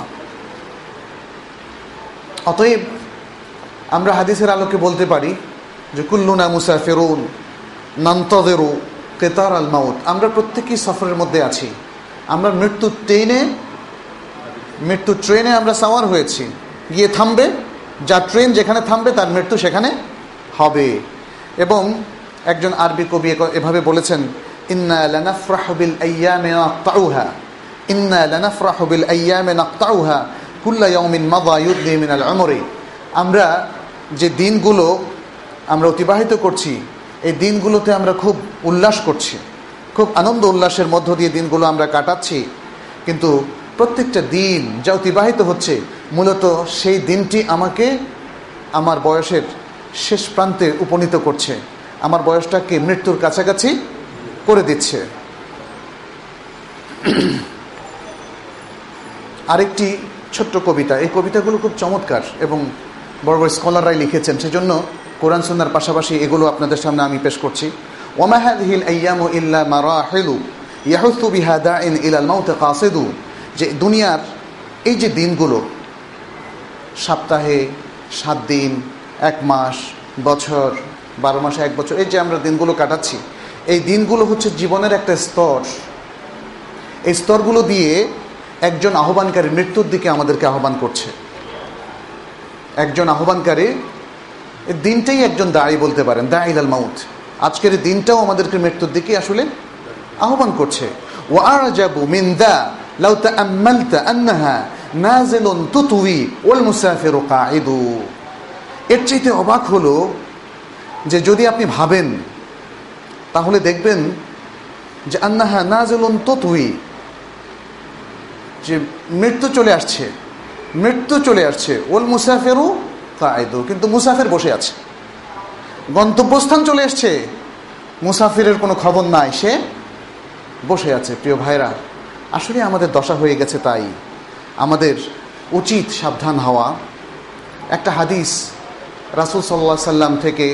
অতএব আমরা হাদিসের আলোকে বলতে পারি যে কুল্লুনা মুসাফিরুন নান্তাযিরু কিতার আল মাউত, আমরা প্রত্যেকেই সফরের মধ্যে আছি। আমরা মৃত্যু ট্রেনে মৃত্যু ট্রেনে আমরা সাওয়ার হয়েছি, গিয়ে থামবে, যা ট্রেন যেখানে থামবে তার মৃত্যু সেখানে হবে। এবং একজন আরবি কবি এভাবে বলেছেন, ইন্না লানাফরাহু বিল আইয়ামি নাকতাউহা ইন্না লানাফরাহু বিল আইয়ামি নাকতাউহা কুল্লা ইয়াউমিন মাদা ইউদনি মিনাল উমরি। আমরা যে দিনগুলো আমরা অতিবাহিত করছি, এই দিনগুলোতে আমরা খুব উল্লাস করছি, খুব আনন্দ উল্লাসের মধ্য দিয়ে দিনগুলো আমরা কাটাচ্ছি। কিন্তু প্রত্যেকটা দিন যা অতিবাহিত হচ্ছে, মূলত সেই দিনটি আমাকে আমার বয়সের শেষ প্রান্তে উপনীত করছে, আমার বয়সটাকে মৃত্যুর কাছাকাছি করে দিচ্ছে। আরেকটি ছোট্ট কবিতা, এই কবিতাগুলো খুব চমৎকার এবং বড় বড় স্কলাররাই লিখেছেন, সেজন্য কোরআন সুন্নাহর পাশাপাশি এগুলো আপনাদের সামনে আমি পেশ করছি। ওমা হাযিহিল আইয়ামু ইল্লা মারাহিলু ইয়াহুসু বিহা দাইন ইলাল মাউত কাসিদু, যে দুনিয়ার এই যে দিনগুলো, সপ্তাহে সাত দিন, এক মাস, বছর, বারো মাসে এক বছর, এই যে আমরা দিনগুলো কাটাচ্ছি, এই দিনগুলো হচ্ছে জীবনের একটা স্তর। এই স্তরগুলো দিয়ে একজন আহ্বানকারী মৃত্যুর দিকে আমাদেরকে আহ্বান করছে। একজন আহ্বানকারী, এই দিনটাই একজন দায়ী বলতে পারেন, দাঈ ইলাল মাউত। আজকের এই দিনটাও আমাদেরকে মৃত্যুর দিকে আসলে আহ্বান করছে। ওয়া আরজাবু মিন দা লাউ তাআম্মালতা আন্নাহা নাজিলুন তুতওয়ি ওয়াল মুসাফিরু কাঈদু। এর চাইতে অবাক হলো যে যদি আপনি ভাবেন, তাহলে দেখবেন যে আন্নাহা নাজিলুন তুতওয়ি, যে মৃত্যু চলে আসছে, মৃত্যু চলে আসছে, ওল মুসাফিরু কায়দু, কিন্তু মুসাফির বসে আছে। গন্তব্যস্থান চলে আসছে, মুসাফিরের কোনো খবর নাই, সে বসে আছে। প্রিয় ভাইরা, আসলে আমাদের দশা হয়ে গেছে, তাই আমাদের উচিত সাবধান হওয়া। একটা হাদিস রাসূল সাল্লাল্লাহু আলাইহি সাল্লাম থেকে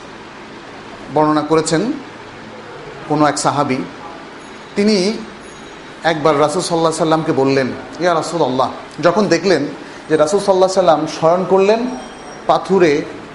বর্ণনা করেছেন কোনো এক সাহাবী। তিনি একবার রাসূল সাল্লাল্লাহু আলাইহি সাল্লামকে বললেন, ইয়া রাসূলুল্লাহ, যখন দেখলেন যে রাসূল সাল্লাল্লাহু আলাইহি সাল্লাম শয়ন করলেন পাথুরে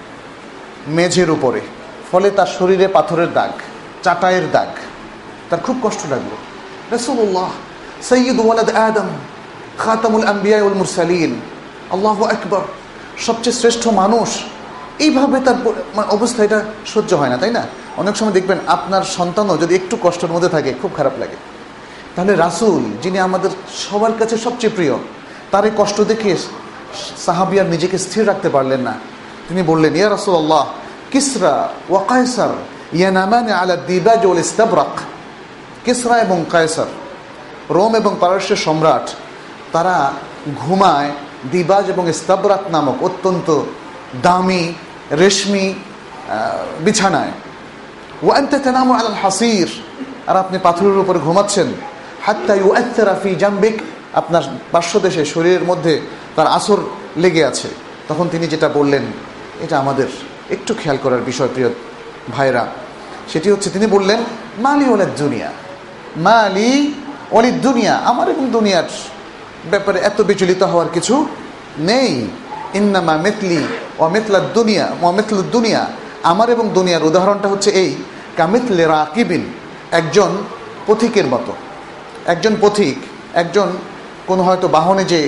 মেঝের উপরে, ফলে তার শরীরে পাথরের দাগ, চাটাইয়ের দাগ, তার খুব কষ্ট লাগলো। রাসূলুল্লাহ সাইয়্যিদু ওয়ালাদ আদম খাতামুল আম্বিয়া ওয়াল মুরসালিন, আল্লাহু আকবার, সবচেয়ে শ্রেষ্ঠ মানুষ, এইভাবে তার অবস্থা, এটা সহ্য হয় না, তাই না? অনেক সময় দেখবেন আপনার সন্তানও যদি একটু কষ্টের মধ্যে থাকে খুব খারাপ লাগে। তাহলে রাসূল, যিনি আমাদের সবার কাছে সবচেয়ে প্রিয়, তার এই কষ্ট দেখে সাহাবী আর নিজেকে স্থির রাখতে পারলেন না। তিনি বললেন, ইয়া রাসূলুল্লাহ, কিসরা ওয়া কায়সার ইয়ানামানি আলা দিবাজ ওয়াল ইস্তাবরাক। কিসরা এবং কায়সার, রোম এবং পারস্যের সম্রাট, তারা ঘুমায় দিবাজ এবং ইস্তাবরাক নামক অত্যন্ত দামি রেশমি বিছানায়। ওয়া আনতা তানামু আলাল হাসির, আর আপনি পাথরের উপরে ঘুমাচ্ছেন। হাত্তা ইউআথিরা ফি জামবিক, আপনার পার্শ্বদেশে শরীরের মধ্যে তার আসর লেগে আছে। তখন তিনি যেটা বললেন, এটা আমাদের একটু খেয়াল করার বিষয় প্রিয় ভাইরা। সেটি হচ্ছে, তিনি বললেন, মালি ওয়ালিদ দুনিয়া, মালি ওয়ালিদ দুনিয়া, আমার এবং দুনিয়ার ব্যাপারে এত বিচলিত হওয়ার কিছু নেই। ইন্নামা মিথলি ওয়া মিথলাদ দুনিয়া ওয়া মিথলুদ দুনিয়া, আমার এবং দুনিয়ার উদাহরণটা হচ্ছে এই, কামিথলি রাকিবিন, একজন পথিকের মতো। একজন পথিক, একজন কোনো হয়তো বাহনে যে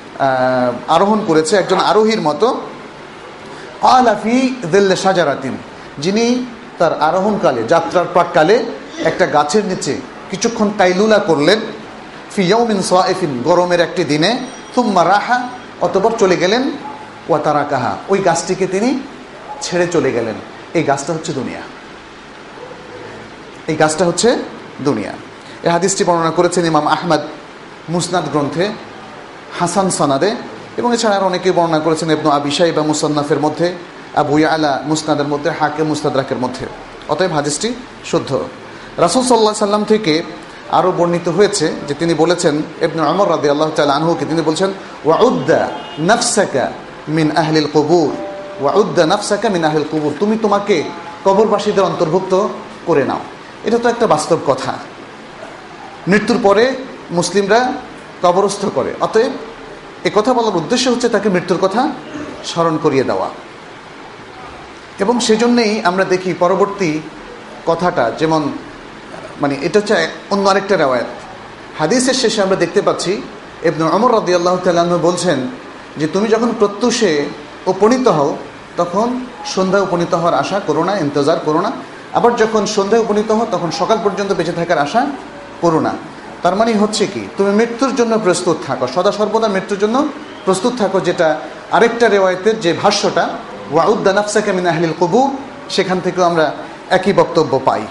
আরোহণ করেছে, একজন আরোহীর মতো। আলাফি দিল্লে সাজারাতিন, যিনি তার আরোহণকালে, যাত্রার প্রাককালে একটা গাছের নিচে কিছুক্ষণ কাইলুলা করলেন, ফি ইয়াউমিন সাইফিন, গরমের একটি দিনে, সুম্মা রাহা, অতঃপর চলে গেলেন, ওয়া তারাকাহা, ওই গাছটিকে তিনি ছেড়ে চলে গেলেন। এই গাছটা হচ্ছে দুনিয়া, এই গাছটা হচ্ছে দুনিয়া। এই হাদিসটি বর্ণনা করেছেন ইমাম আহমদ মুসনাদ গ্রন্থে হাসান সনাদে, এবং এছাড়া আর অনেকেই বর্ণনা করেছেন ইবনে আবি শাইবা মুসান্নাফের মধ্যে, আবু ইয়ালা মুসনাদের মধ্যে, হাকিম মুস্তাদরাকের মধ্যে। অতএব হাদিসটি শুদ্ধ। রাসূল সাল্লাল্লাহু আলাইহি সাল্লাম থেকে আরও বর্ণিত হয়েছে যে তিনি বলেছেন, ইবনে ওমর রাদিয়াল্লাহু তাআলা আনহুকে তিনি বলছেন, ওয়াউদ্দা নাফসাকা মিন আহলিল কুবুর, ওয়াউদ্দা নাফসাকা মিন আহলিল কুবুর, তুমি তোমাকে কবরবাসীদের অন্তর্ভুক্ত করে নাও। এটা তো একটা বাস্তব কথা। মৃত্যুর পরে মুসলিমরা কবরস্থ করে, অতএব এ কথা বলার উদ্দেশ্য হচ্ছে তাকে মৃত্যুর কথা স্মরণ করিয়ে দেওয়া। এবং সেজন্যেই আমরা দেখি পরবর্তী কথাটা, যেমন মানে এটা হচ্ছে অন্য আরেকটা রিওয়ায়াত, হাদিসের শেষে আমরা দেখতে পাচ্ছি ইবনে ওমর রাদিয়াল্লাহু তাআলা আনহু বলছেন যে তুমি যখন প্রত্যুষে উপনীত হও তখন সন্ধ্যা উপনীত হওয়ার আশা করো না, ইন্তজার করো না। আবার যখন সন্ধ্যায় উপনীত হও তখন সকাল পর্যন্ত বেঁচে থাকার আশা করো না। তার মানে হচ্ছে কি, তুমি মৃত্যুর জন্য প্রস্তুত থাকো, সদা সর্বদা মৃত্যুর জন্য প্রস্তুত থাকো। যেটা আরেকটা রিওয়ায়াতের যে ভাষ্যটা, ওয়াউদ্দা নাফসাকা মিন আহলিল কুবুর, সেখান থেকেও আমরা একই বক্তব্য পাই।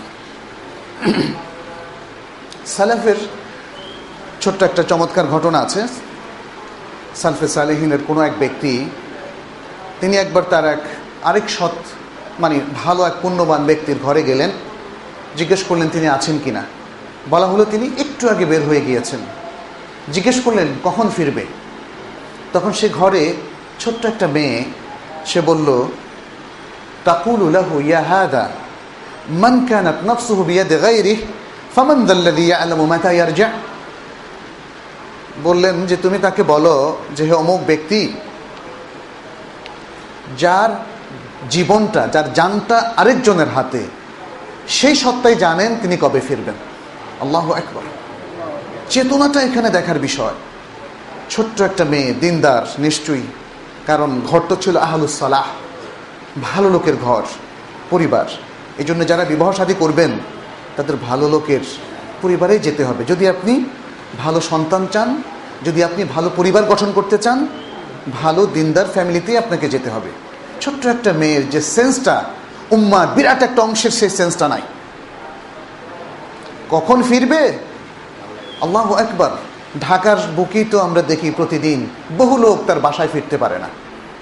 সালাফের ছোট্ট একটা চমৎকার ঘটনা আছে। সালফে সালেহিনের কোনো এক ব্যক্তি, তিনি একবার তার এক আরেক সৎ মানে ভালো এক পুণ্যবান ব্যক্তির ঘরে গেলেন, জিজ্ঞেস করলেন তিনি আছেন কিনা। বলা হলো তিনি একটু আগে বের হয়ে গিয়েছেন। জিজ্ঞেস করলেন কখন ফিরবে। তখন সে ঘরে ছোট্ট একটা মেয়ে, সে বলল, তাকুলু লাহু ইয়া হাদা মান কানাত নাফসুহু বিয়াদি গায়রিহি ফামান যাল্লাযী ইয়া'লামু মাতা ইয়ারজা। বললেন যে তুমি তাকে বলো যে হে অমুক ব্যক্তি, যার জীবনটা, যার জানটা আরেকজনের হাতে, সেই সত্তাই জানেন তিনি কবে ফিরবেন। আল্লাহু আকবার। চেতনাটা এখানে দেখার বিষয়। ছোট্ট একটা মেয়ে, দিনদার নিশ্চয়ই, কারণ ঘরটা ছিল আহলুস সালাহ, ভালো লোকের ঘর, পরিবার। এই জন্য যারা বিবাহ শাদী করবেন তাদের ভালো লোকের পরিবারে যেতে হবে। যদি আপনি ভালো সন্তান চান, যদি আপনি ভালো পরিবার গঠন করতে চান, ভালো দিনদার ফ্যামিলিতেই আপনাকে যেতে হবে। ছোট্ট একটা মেয়ের যে সেন্সটা, উম্মার বিরাট একটা অংশের সেই সেন্সটা নাই। কখন ফিরবে, আল্লাহু আকবার, ঢাকার বুকেই তো আমরা দেখি প্রতিদিন বহু লোক তার বাসায় ফিরতে পারে না।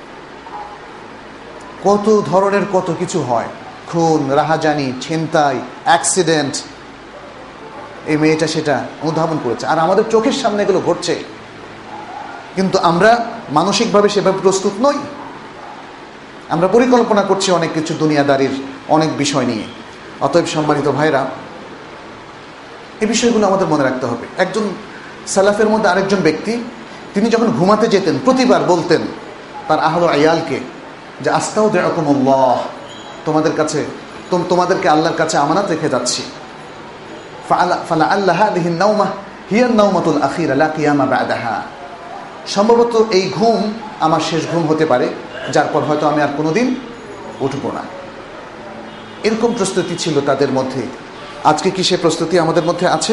কত ধরনের কত কিছু হয়, খুন, রাহাজানি, ছিনতাই, অ্যাক্সিডেন্ট। এই মেয়েটা সেটা অনুধাবন করেছে, আর আমাদের চোখের সামনে এগুলো ঘটছে, কিন্তু আমরা মানসিকভাবে সেভাবে প্রস্তুত নই। আমরা পরিকল্পনা করছি অনেক কিছু, দুনিয়াদারির অনেক বিষয় নিয়ে। অতএব সম্মানিত ভাইরা, এই বিষয়গুলো আমাদের মনে রাখতে হবে। একজন সালাফের মধ্যে আরেকজন ব্যক্তি, তিনি যখন ঘুমাতে যেতেন প্রতিবার বলতেন তার আহলে আয়ালকে যে আস্তাউদিউকুমুল্লাহ, তোমাদের কাছে তোমাদেরকে আল্লাহর কাছে আমানত রেখে যাচ্ছি। ফালাআল্লা হাযিহি আন-নাওমা হিয়া আন-নাওমাতুল আখিরা লা কিয়ামা বা'দাহা, সম্ভবত এই ঘুম আমার শেষ ঘুম হতে পারে, যার পর হয়তো আমি আর কোনোদিন উঠব না। এরকম প্রস্তুতি ছিল তাদের মধ্যে। আজকে কি সে প্রস্তুতি আমাদের মধ্যে আছে?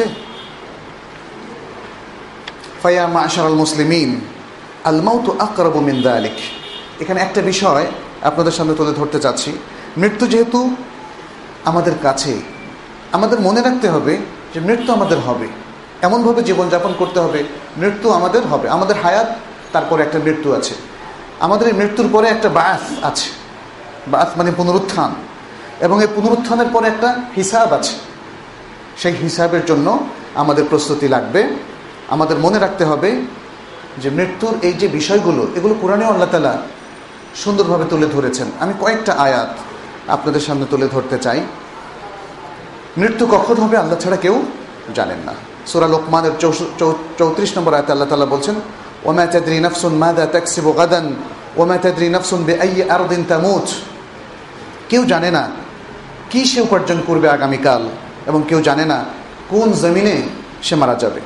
ফায়া মা'শারাল মুসলিমিন, আল মাউতু আকরাবু মিন যালিক। এখানে একটা বিষয় আপনাদের সামনে তুলে ধরতে চাচ্ছি। মৃত্যু যেহেতু আমাদের কাছে, আমাদের মনে রাখতে হবে যে মৃত্যু আমাদের হবে, এমনভাবে জীবনযাপন করতে হবে মৃত্যু আমাদের হবে। আমাদের হায়াত, তারপরে একটা মৃত্যু আছে। আমাদের এই মৃত্যুর পরে একটা বায়াস আছে। বায়াস মানে পুনরুত্থান, এবং এই পুনরুত্থানের পরে একটা হিসাব আছে। সেই হিসাবের জন্য আমাদের প্রস্তুতি লাগবে। আমাদের মনে রাখতে হবে যে মৃত্যুর এই যে বিষয়গুলো, এগুলো কোরআনেও আল্লাহ তাআলা সুন্দরভাবে তুলে ধরেছেন। আমি কয়েকটা আয়াত আপনাদের সামনে তুলে ধরতে চাই। মৃত্যু কখন হবে আল্লাহ ছাড়া কেউ জানেন না। সূরা লোকমানের চৌত্রিশ নম্বর আয়াতে আল্লাহ তাআলা বলছেন, ওমা তাদরি নাফসুন মাযা তাকসিবু গাদান ওমা তাদরি নাফসুন বিআইয়ি আরদিন তামুত। কেউ জানে না কি সে উপার্জন করবে আগামীকাল, এবং কেউ জানে না কোন জমিনে সে মারা যাবে।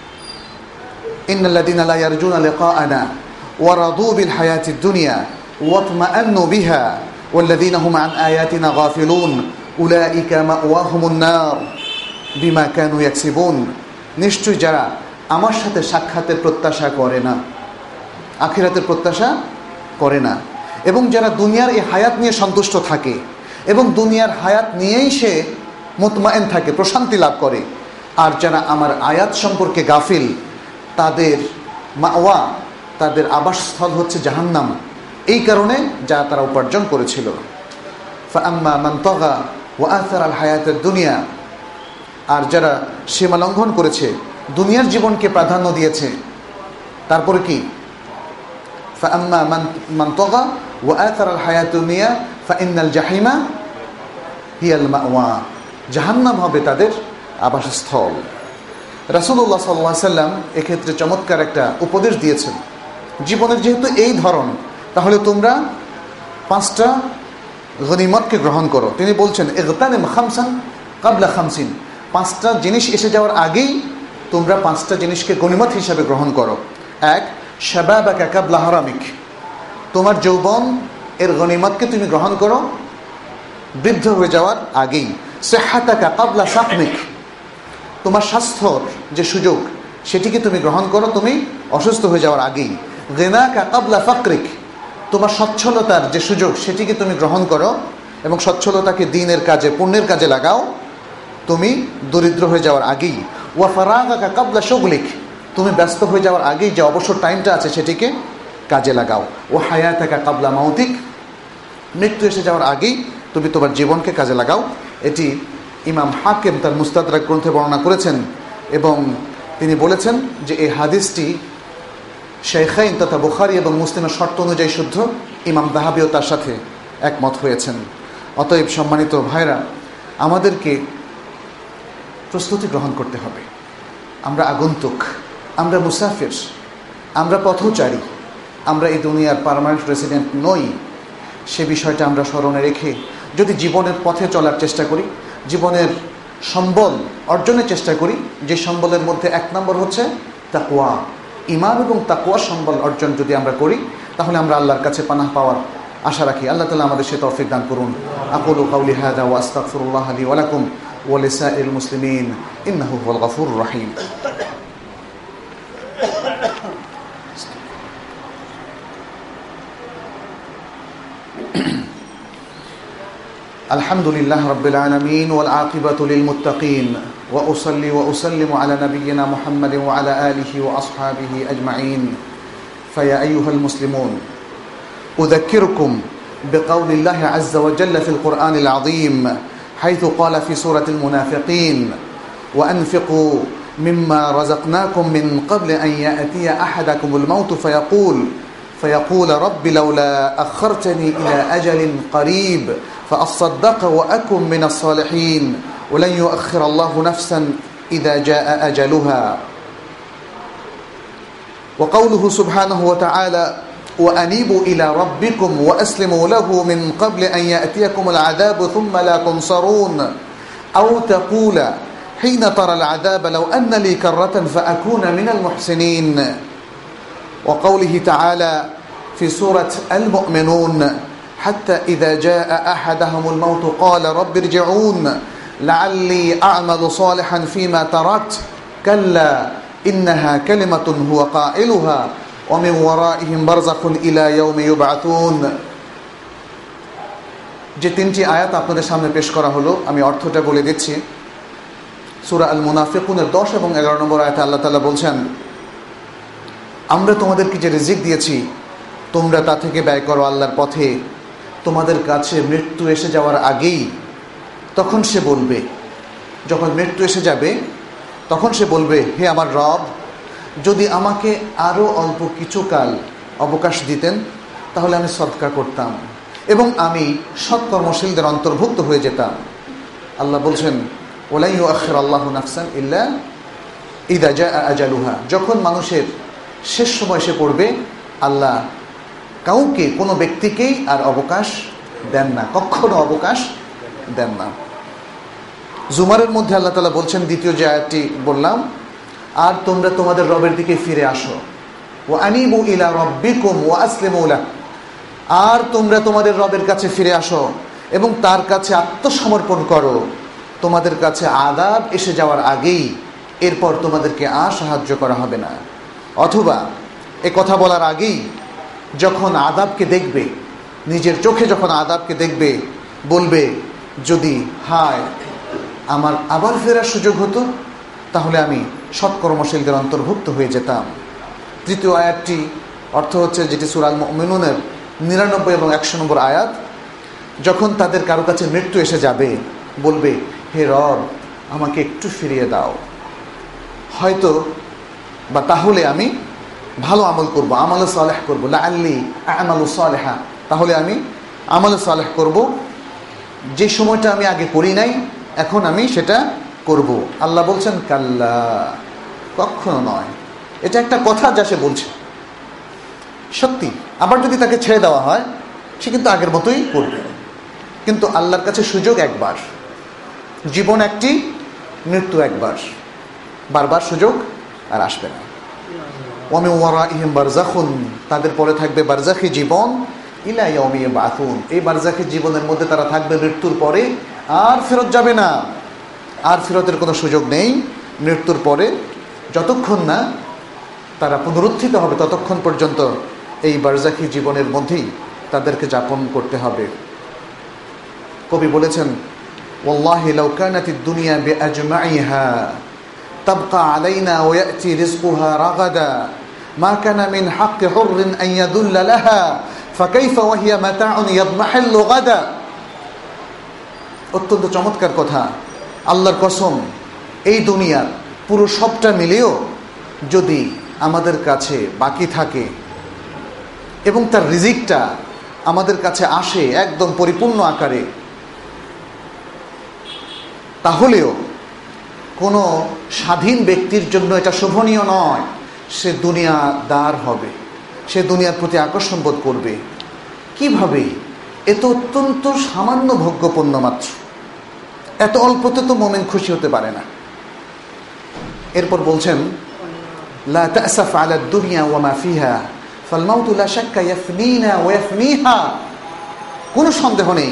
ইন্নাল্লাযীনা লা ইয়ারজুনা লিকাআনা ওয়া রাদু বিল হায়াতিদ দুনিয়া ওয়া তামান্নু বিহা ওয়াল্লাযীনা হুম আন আয়াতিনা গাফিলুন উলাইকা মাওয়াহুমুন নার বিমা কানু ইয়াকসিবুন। নিশ্চয়ই যারা আমার সাথে সাক্ষাতের প্রত্যাশা করে না, আখিরাতের প্রত্যাশা করে না, এবং যারা দুনিয়ার এই হায়াত নিয়ে সন্তুষ্ট থাকে এবং দুনিয়ার হায়াত নিয়েই সে মুতমাইন থাকে, প্রশান্তি লাভ করে, আর যারা আমার আয়াত সম্পর্কে গাফিল, তাদের মাওয়া, তাদের আবাসস্থল হচ্ছে জাহান্নাম, এই কারণে যা তারা উপার্জন করেছিল। ফাআম্মা মান তাগা ওয়া আথারা আল হায়াতাদ দুনিয়া, আর যারা সীমা লঙ্ঘন করেছে, দুনিয়ার জীবনকে প্রাধান্য দিয়েছে, তারপরে কি ফাআম্মা মান মান তাগা ওয়া আথারা আল হায়াতাদ দুনিয়া ফাইন্নাল জাহিমা হিয়াল মাওয়া, জাহান্নাম হবে তাদের আবাসস্থল। রাসূলুল্লাহ সাল্লাল্লাহু আলাইহি সাল্লাম এক্ষেত্রে চমৎকার একটা উপদেশ দিয়েছেন। জীবনের যেহেতু এই ধরন, তাহলে তোমরা পাঁচটা গনিমতকে গ্রহণ করো। তিনি বলছেন ইগতানিম খামসান ক্বাবলা খামসিন, পাঁচটা জিনিস এসে যাওয়ার আগেই তোমরা পাঁচটা জিনিসকে গনিমত হিসাবে গ্রহণ করো। এক, শাবাবাকা ক্বাবলা হারামিক, তোমার যৌবন এর গনিমতকে তুমি গ্রহণ করো বৃদ্ধ হয়ে যাওয়ার আগেই। সিহহাতাকা ক্বাবলা সাকমিক, তোমার স্বাস্থ্যর যে সুযোগ সেটিকে তুমি গ্রহণ করো তুমি অসুস্থ হয়ে যাওয়ার আগেই। গিনাকা ক্বাবলা ফাকরিক, তোমার সচ্ছলতার যে সুযোগ সেটিকে তুমি গ্রহণ করো এবং সচ্ছলতাকে দ্বীনের কাজে, পুণ্যের কাজে লাগাও তুমি দরিদ্র হয়ে যাওয়ার আগেই। ওয়া ফারাগাকা ক্বাবলা শুগলিক, তুমি ব্যস্ত হয়ে যাওয়ার আগেই যে অবসর টাইমটা আছে সেটিকে কাজে লাগাও। ও হায়াতাকা ক্বাবলা মাউতিক, মৃত্যু এসে যাওয়ার আগেই তুমি তোমার জীবনকে কাজে লাগাও। এটি ইমাম হাকিম তার মুস্তাদরাক গ্রন্থে বর্ণনা করেছেন, এবং তিনি বলেছেন যে এই হাদিসটি শাইখাইন তথা বুখারী এবং মুসলিমের শর্ত অনুযায়ী শুদ্ধ। ইমাম যাহাবীও তার সাথে একমত হয়েছেন। অতএব সম্মানিত ভাইরা, আমাদেরকে প্রস্তুতি গ্রহণ করতে হবে। আমরা আগন্তুক, আমরা মুসাফির, আমরা পথচারী, আমরা এই দুনিয়ার পার্মানেন্ট রেসিডেন্ট নই। সে বিষয়টা আমরা স্মরণে রেখে যদি জীবনের পথে চলার চেষ্টা করি, জীবনের সম্বল অর্জনের চেষ্টা করি, যে সম্বলের মধ্যে এক নম্বর হচ্ছে তাকওয়া, ঈমান এবং তাকওয়ার সম্বল অর্জন যদি আমরা করি, তাহলে আমরা আল্লাহর কাছে পানাহ পাওয়ার আশা রাখি। আল্লাহ তাআলা আমাদের সে তৌফিক দান করুন। আকুলু কাওলি হাযা ওয়া আস্তাগফিরুল্লাহ লি ওয়া লাকুম ওয়া লিসাইরিল মুসলিমিন ইন্নাহু হুয়াল গফুরুর রহিম। الحمد لله رب العالمين والعاقبة للمتقين وأصلي وأسلم على نبينا محمد وعلى آله وأصحابه أجمعين فيا أيها المسلمون أذكركم بقول الله عز وجل في القرآن العظيم حيث قال في سورة المنافقين وأنفقوا مما رزقناكم من قبل أن يأتي أحدكم الموت فيقول فيقول رب لولا أخرتني إلى أجل قريب فأصدق وأكن من الصالحين ولن يؤخر الله نفسا إذا جاء أجلها وقوله سبحانه وتعالى وأنيبوا إلى ربكم وأسلموا له من قبل أن يأتيكم العذاب ثم لا تنصرون أو تقول حين ترى العذاب لو أن لي كرة فأكون من المحسنين وقوله تعالى في سورة المؤمنون حتى إذا جاء أحدهم الموت قال رب ارجعون لعلي أعمل صالحا فيما تركت كلا إنها كلمة هو قائلها ومن ورائهم برزخ إلى يوم يبعثون যে তিনটি আয়াত আপনাদের সামনে পেশ করা হলো আমি অর্থটা বলে দিচ্ছি সূরা আল মুনাফিকুনের দশ এবং এগারো নম্বর আয়াতে আল্লাহ তাআলা বলছেন আমরা তোমাদেরকে যে রিজিক দিয়েছি তোমরা তা থেকে ব্যয় করো আল্লাহর পথে তোমাদের কাছে মৃত্যু এসে যাওয়ার আগেই তখন সে বলবে যখন মৃত্যু এসে যাবে তখন সে বলবে হে আমার রব যদি আমাকে আরও অল্প কিছুকাল অবকাশ দিতেন তাহলে আমি সদকা করতাম এবং আমি সৎকর্মশীলদের অন্তর্ভুক্ত হয়ে যেতাম আল্লাহ বলছেন ওলা ইউআখিরু আল্লাহু নাফসান ইল্লা ইযা জাআ আজালুহা যখন মানুষের শেষ সময় এসে পড়বে আল্লাহ কাউকে কোনো ব্যক্তিকেই আর অবকাশ দেন না কখনো অবকাশ দেন না জুমারের মধ্যে আল্লাহ তাআলা বলছেন দ্বিতীয় যে আয়াতটি বললাম আর তোমরা তোমাদের রবের দিকে ফিরে আসো ওয়া আনিবু ইলা রাব্বিকুম ওয়া আসলিমু লাহ আর তোমরা তোমাদের রবের কাছে ফিরে আসো এবং তার কাছে আত্মসমর্পণ করো তোমাদের কাছে আযাব এসে যাওয়ার আগেই এরপর তোমাদেরকে আর সাহায্য করা হবে না অথবা এ কথা বলার আগেই যখন আযাবকে দেখবে নিজের চোখে যখন আযাবকে দেখবে বলবে যদি হায় আমার আবার ফেরার সুযোগ হতো তাহলে আমি সৎকর্মশীলদের অন্তর্ভুক্ত হয়ে যেতাম তৃতীয় আয়াতটি অর্থ হচ্ছে যেটি সূরা আল মুমিনুনের নিরানব্বই এবং একশো নম্বর আয়াত যখন তাদের কারো কাছে মৃত্যু এসে যাবে বলবে হে রব আমাকে একটু ফিরিয়ে দাও হয়তো বা তাহলে আমি ভালো আমল করব আমালে সালেহ করব লাআল্লি আমালু সালেহা তাহলে আমি আমালে সালেহ করব যে সময়টা আমি আগে করি নাই এখন আমি সেটা করব আল্লাহ বলছেন কাল্লা কখনো নয় এটা একটা কথা যা সে বলছে সত্যি আবার যদি তাকে ছেড়ে দেওয়া হয় সে কিন্তু আগের মতোই করবে কিন্তু আল্লাহর কাছে সুযোগ একবার জীবন একটি মৃত্যু একবার বারবার সুযোগ আর আসবে না ওয়ামিন ওয়ারাইহিম বারযাখুন তাদের পরে থাকবে বারযাখী জীবন ইলা ইয়াউমি ইউবআসুন এই বারযাখী জীবনের মধ্যে তারা থাকবে মৃত্যুর পরে আর ফেরত যাবে না আর ফেরতের কোনো সুযোগ নেই মৃত্যুর পরে যতক্ষণ না তারা পুনরুত্থিত হবে ততক্ষণ পর্যন্ত এই বারযাখী জীবনের মধ্যেই তাদেরকে যাপন করতে হবে কবি বলেছেন ওয়াল্লাহি লাউ কানাতিদ দুনিয়া বিআজমাইহা তাবকা আলাইনা ওয়া ইয়াতি রিজকুহা রাগাদা মা কানা মিন হাক্কি হুররিন আন ইয়াদুল্লা লাহা ফাকাইফা ওয়া হিয়া মাতাউন ইয়াদমাহিল্লু গাদা অত্যন্ত চমৎকার কথা আল্লাহর কসম এই দুনিয়ার পুরো সবটা মিলেও যদি আমাদের কাছে বাকি থাকে এবং তার রিজিকটা আমাদের কাছে আসে একদম পরিপূর্ণ আকারে তাহলেও কোনো স্বাধীন ব্যক্তির জন্য এটা শোভনীয় নয় সে দুনিয়াদার হবে সে দুনিয়ার প্রতি আকর্ষণ বোধ করবে কিভাবে এ তো অত্যন্ত সামান্য ভোগ্যপণ্য মাত্র এত অল্পতে তো মুমিন খুশি হতে পারে না এরপর বলছেন লা তাসাফ আলা দুনিয়া ওয়া মা ফিহা ফাল মাউতু লা শাক্কা ইয়াফনিনা ওয়া ইয়াফনিহা কোনো সন্দেহ নেই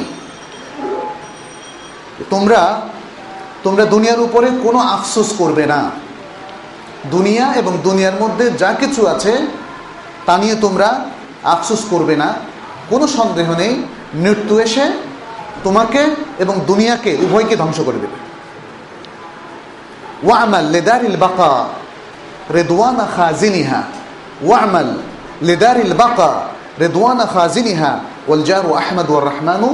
তোমরা তোমরা দুনিয়ার উপরে কোনো আফসোস করবে না দুনিয়া এবং দুনিয়ার মধ্যে যা কিছু আছে তা নিয়ে তোমরা আফসোস করবে না কোনো সন্দেহ নেই মৃত্যু এসে তোমাকে এবং দুনিয়াকে উভয়কে ধ্বংস করে দেবে। ওয়া'মাল লিদারিল বাকা রিদওয়ানা খাজিনিহা, ওয়া'মাল লিদারিল বাকা রিদওয়ানা খাজিনিহা ওয়াল জারু আহমদ ওয়ার রহমানু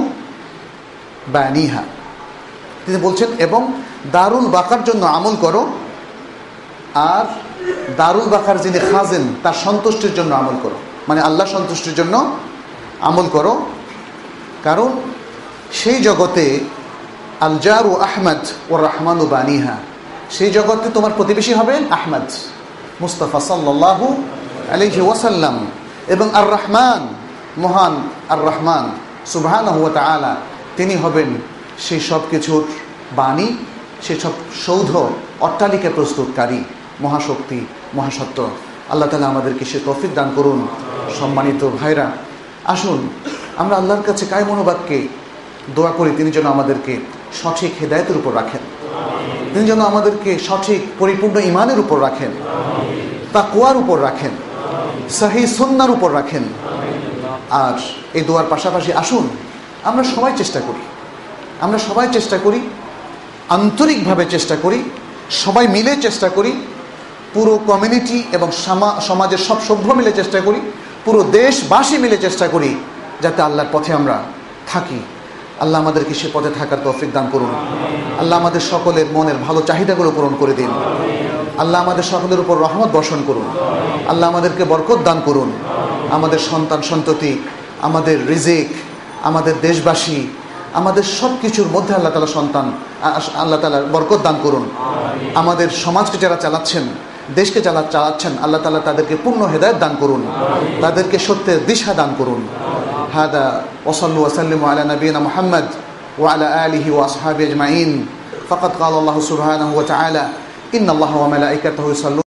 বানিহা। তিনি বলছেন এবং দারুল বাকার জন্য আমল করো, আর দারুল বাকার যিনি খাজেন তার সন্তুষ্টির জন্য আমল করো, মানে আল্লাহ সন্তুষ্টির জন্য আমল করো। কারণ সেই জগতে আল জারু আহমদ ওর রহমানু বানিহা, সেই জগতে তোমার প্রতিবেশী হবেন আহমদ মুস্তাফা সাল্লাল্লাহু আলাইহি ওয়াসাল্লাম, এবং আর রহমান মহান আর রহমান সুবহানাহু ওয়া তাআলা তিনি হবেন সেই সব কিছুর বাণী, সেই সব সৌধ অট্টালিকা প্রস্তুতকারী মহাশক্তি মহাসত্য। আল্লাহ তাআলা আমাদেরকে সে তৌফিক দান করুন। সম্মানিত ভাইরা, আসুন আমরা আল্লাহর কাছে কায় মনোবাক্যে দোয়া করি তিনি যেন আমাদেরকে সঠিক হেদায়েতের উপর রাখেন, তিনি যেন আমাদেরকে সঠিক পরিপূর্ণ ঈমানের উপর রাখেন, তাকওয়ার উপর রাখেন, সহিহ সুন্নাহর উপর রাখেন। আর এই দোয়ার পাশাপাশি আসুন আমরা সবাই চেষ্টা করি, আমরা সবাই চেষ্টা করি, আন্তরিকভাবে চেষ্টা করি, সবাই মিলে চেষ্টা করি, পুরো কমিউনিটি এবং সমাজের সব সভ্য মিলে চেষ্টা করি, পুরো দেশবাসী মিলে চেষ্টা করি যাতে আল্লাহর পথে আমরা থাকি। আল্লাহ আমাদেরকে সে পথে থাকার তৌফিক দান করুন। আল্লাহ আমাদের সকলের মনের ভালো চাহিদাগুলো পূরণ করে দিন। আল্লাহ আমাদের সকলের উপর রহমত বর্ষণ করুন। আল্লাহ আমাদেরকে বরকত দান করুন। আমাদের সন্তান সন্ততি, আমাদের রিজিক, আমাদের দেশবাসী, আমাদের সব কিছুর মধ্যে আল্লাহ তাআলা সন্তান আল্লাহ তাআলা বরকত দান করুন। আমাদের সমাজকে যারা চালাচ্ছেন, দেশকে যারা চালাচ্ছেন, আল্লাহ তাআলা তাদেরকে পূর্ণ হেদায়েত দান করুন, তাদেরকে সত্যের দিশা দান করুন। হাদা ওয়া সাল্লু ওয়া সাল্লিমু আলা নবিয়িনা মুহাম্মদ ওয়া আলা আলিহি ওয়া আসহাবিহি আজমাইন। ফাকাদ ক্বালা আল্লাহু সুবহানাহু ওয়া তাআলা ইন্নাল্লাহা ওয়া মালাইকাতাহু ইউসাল্লুনা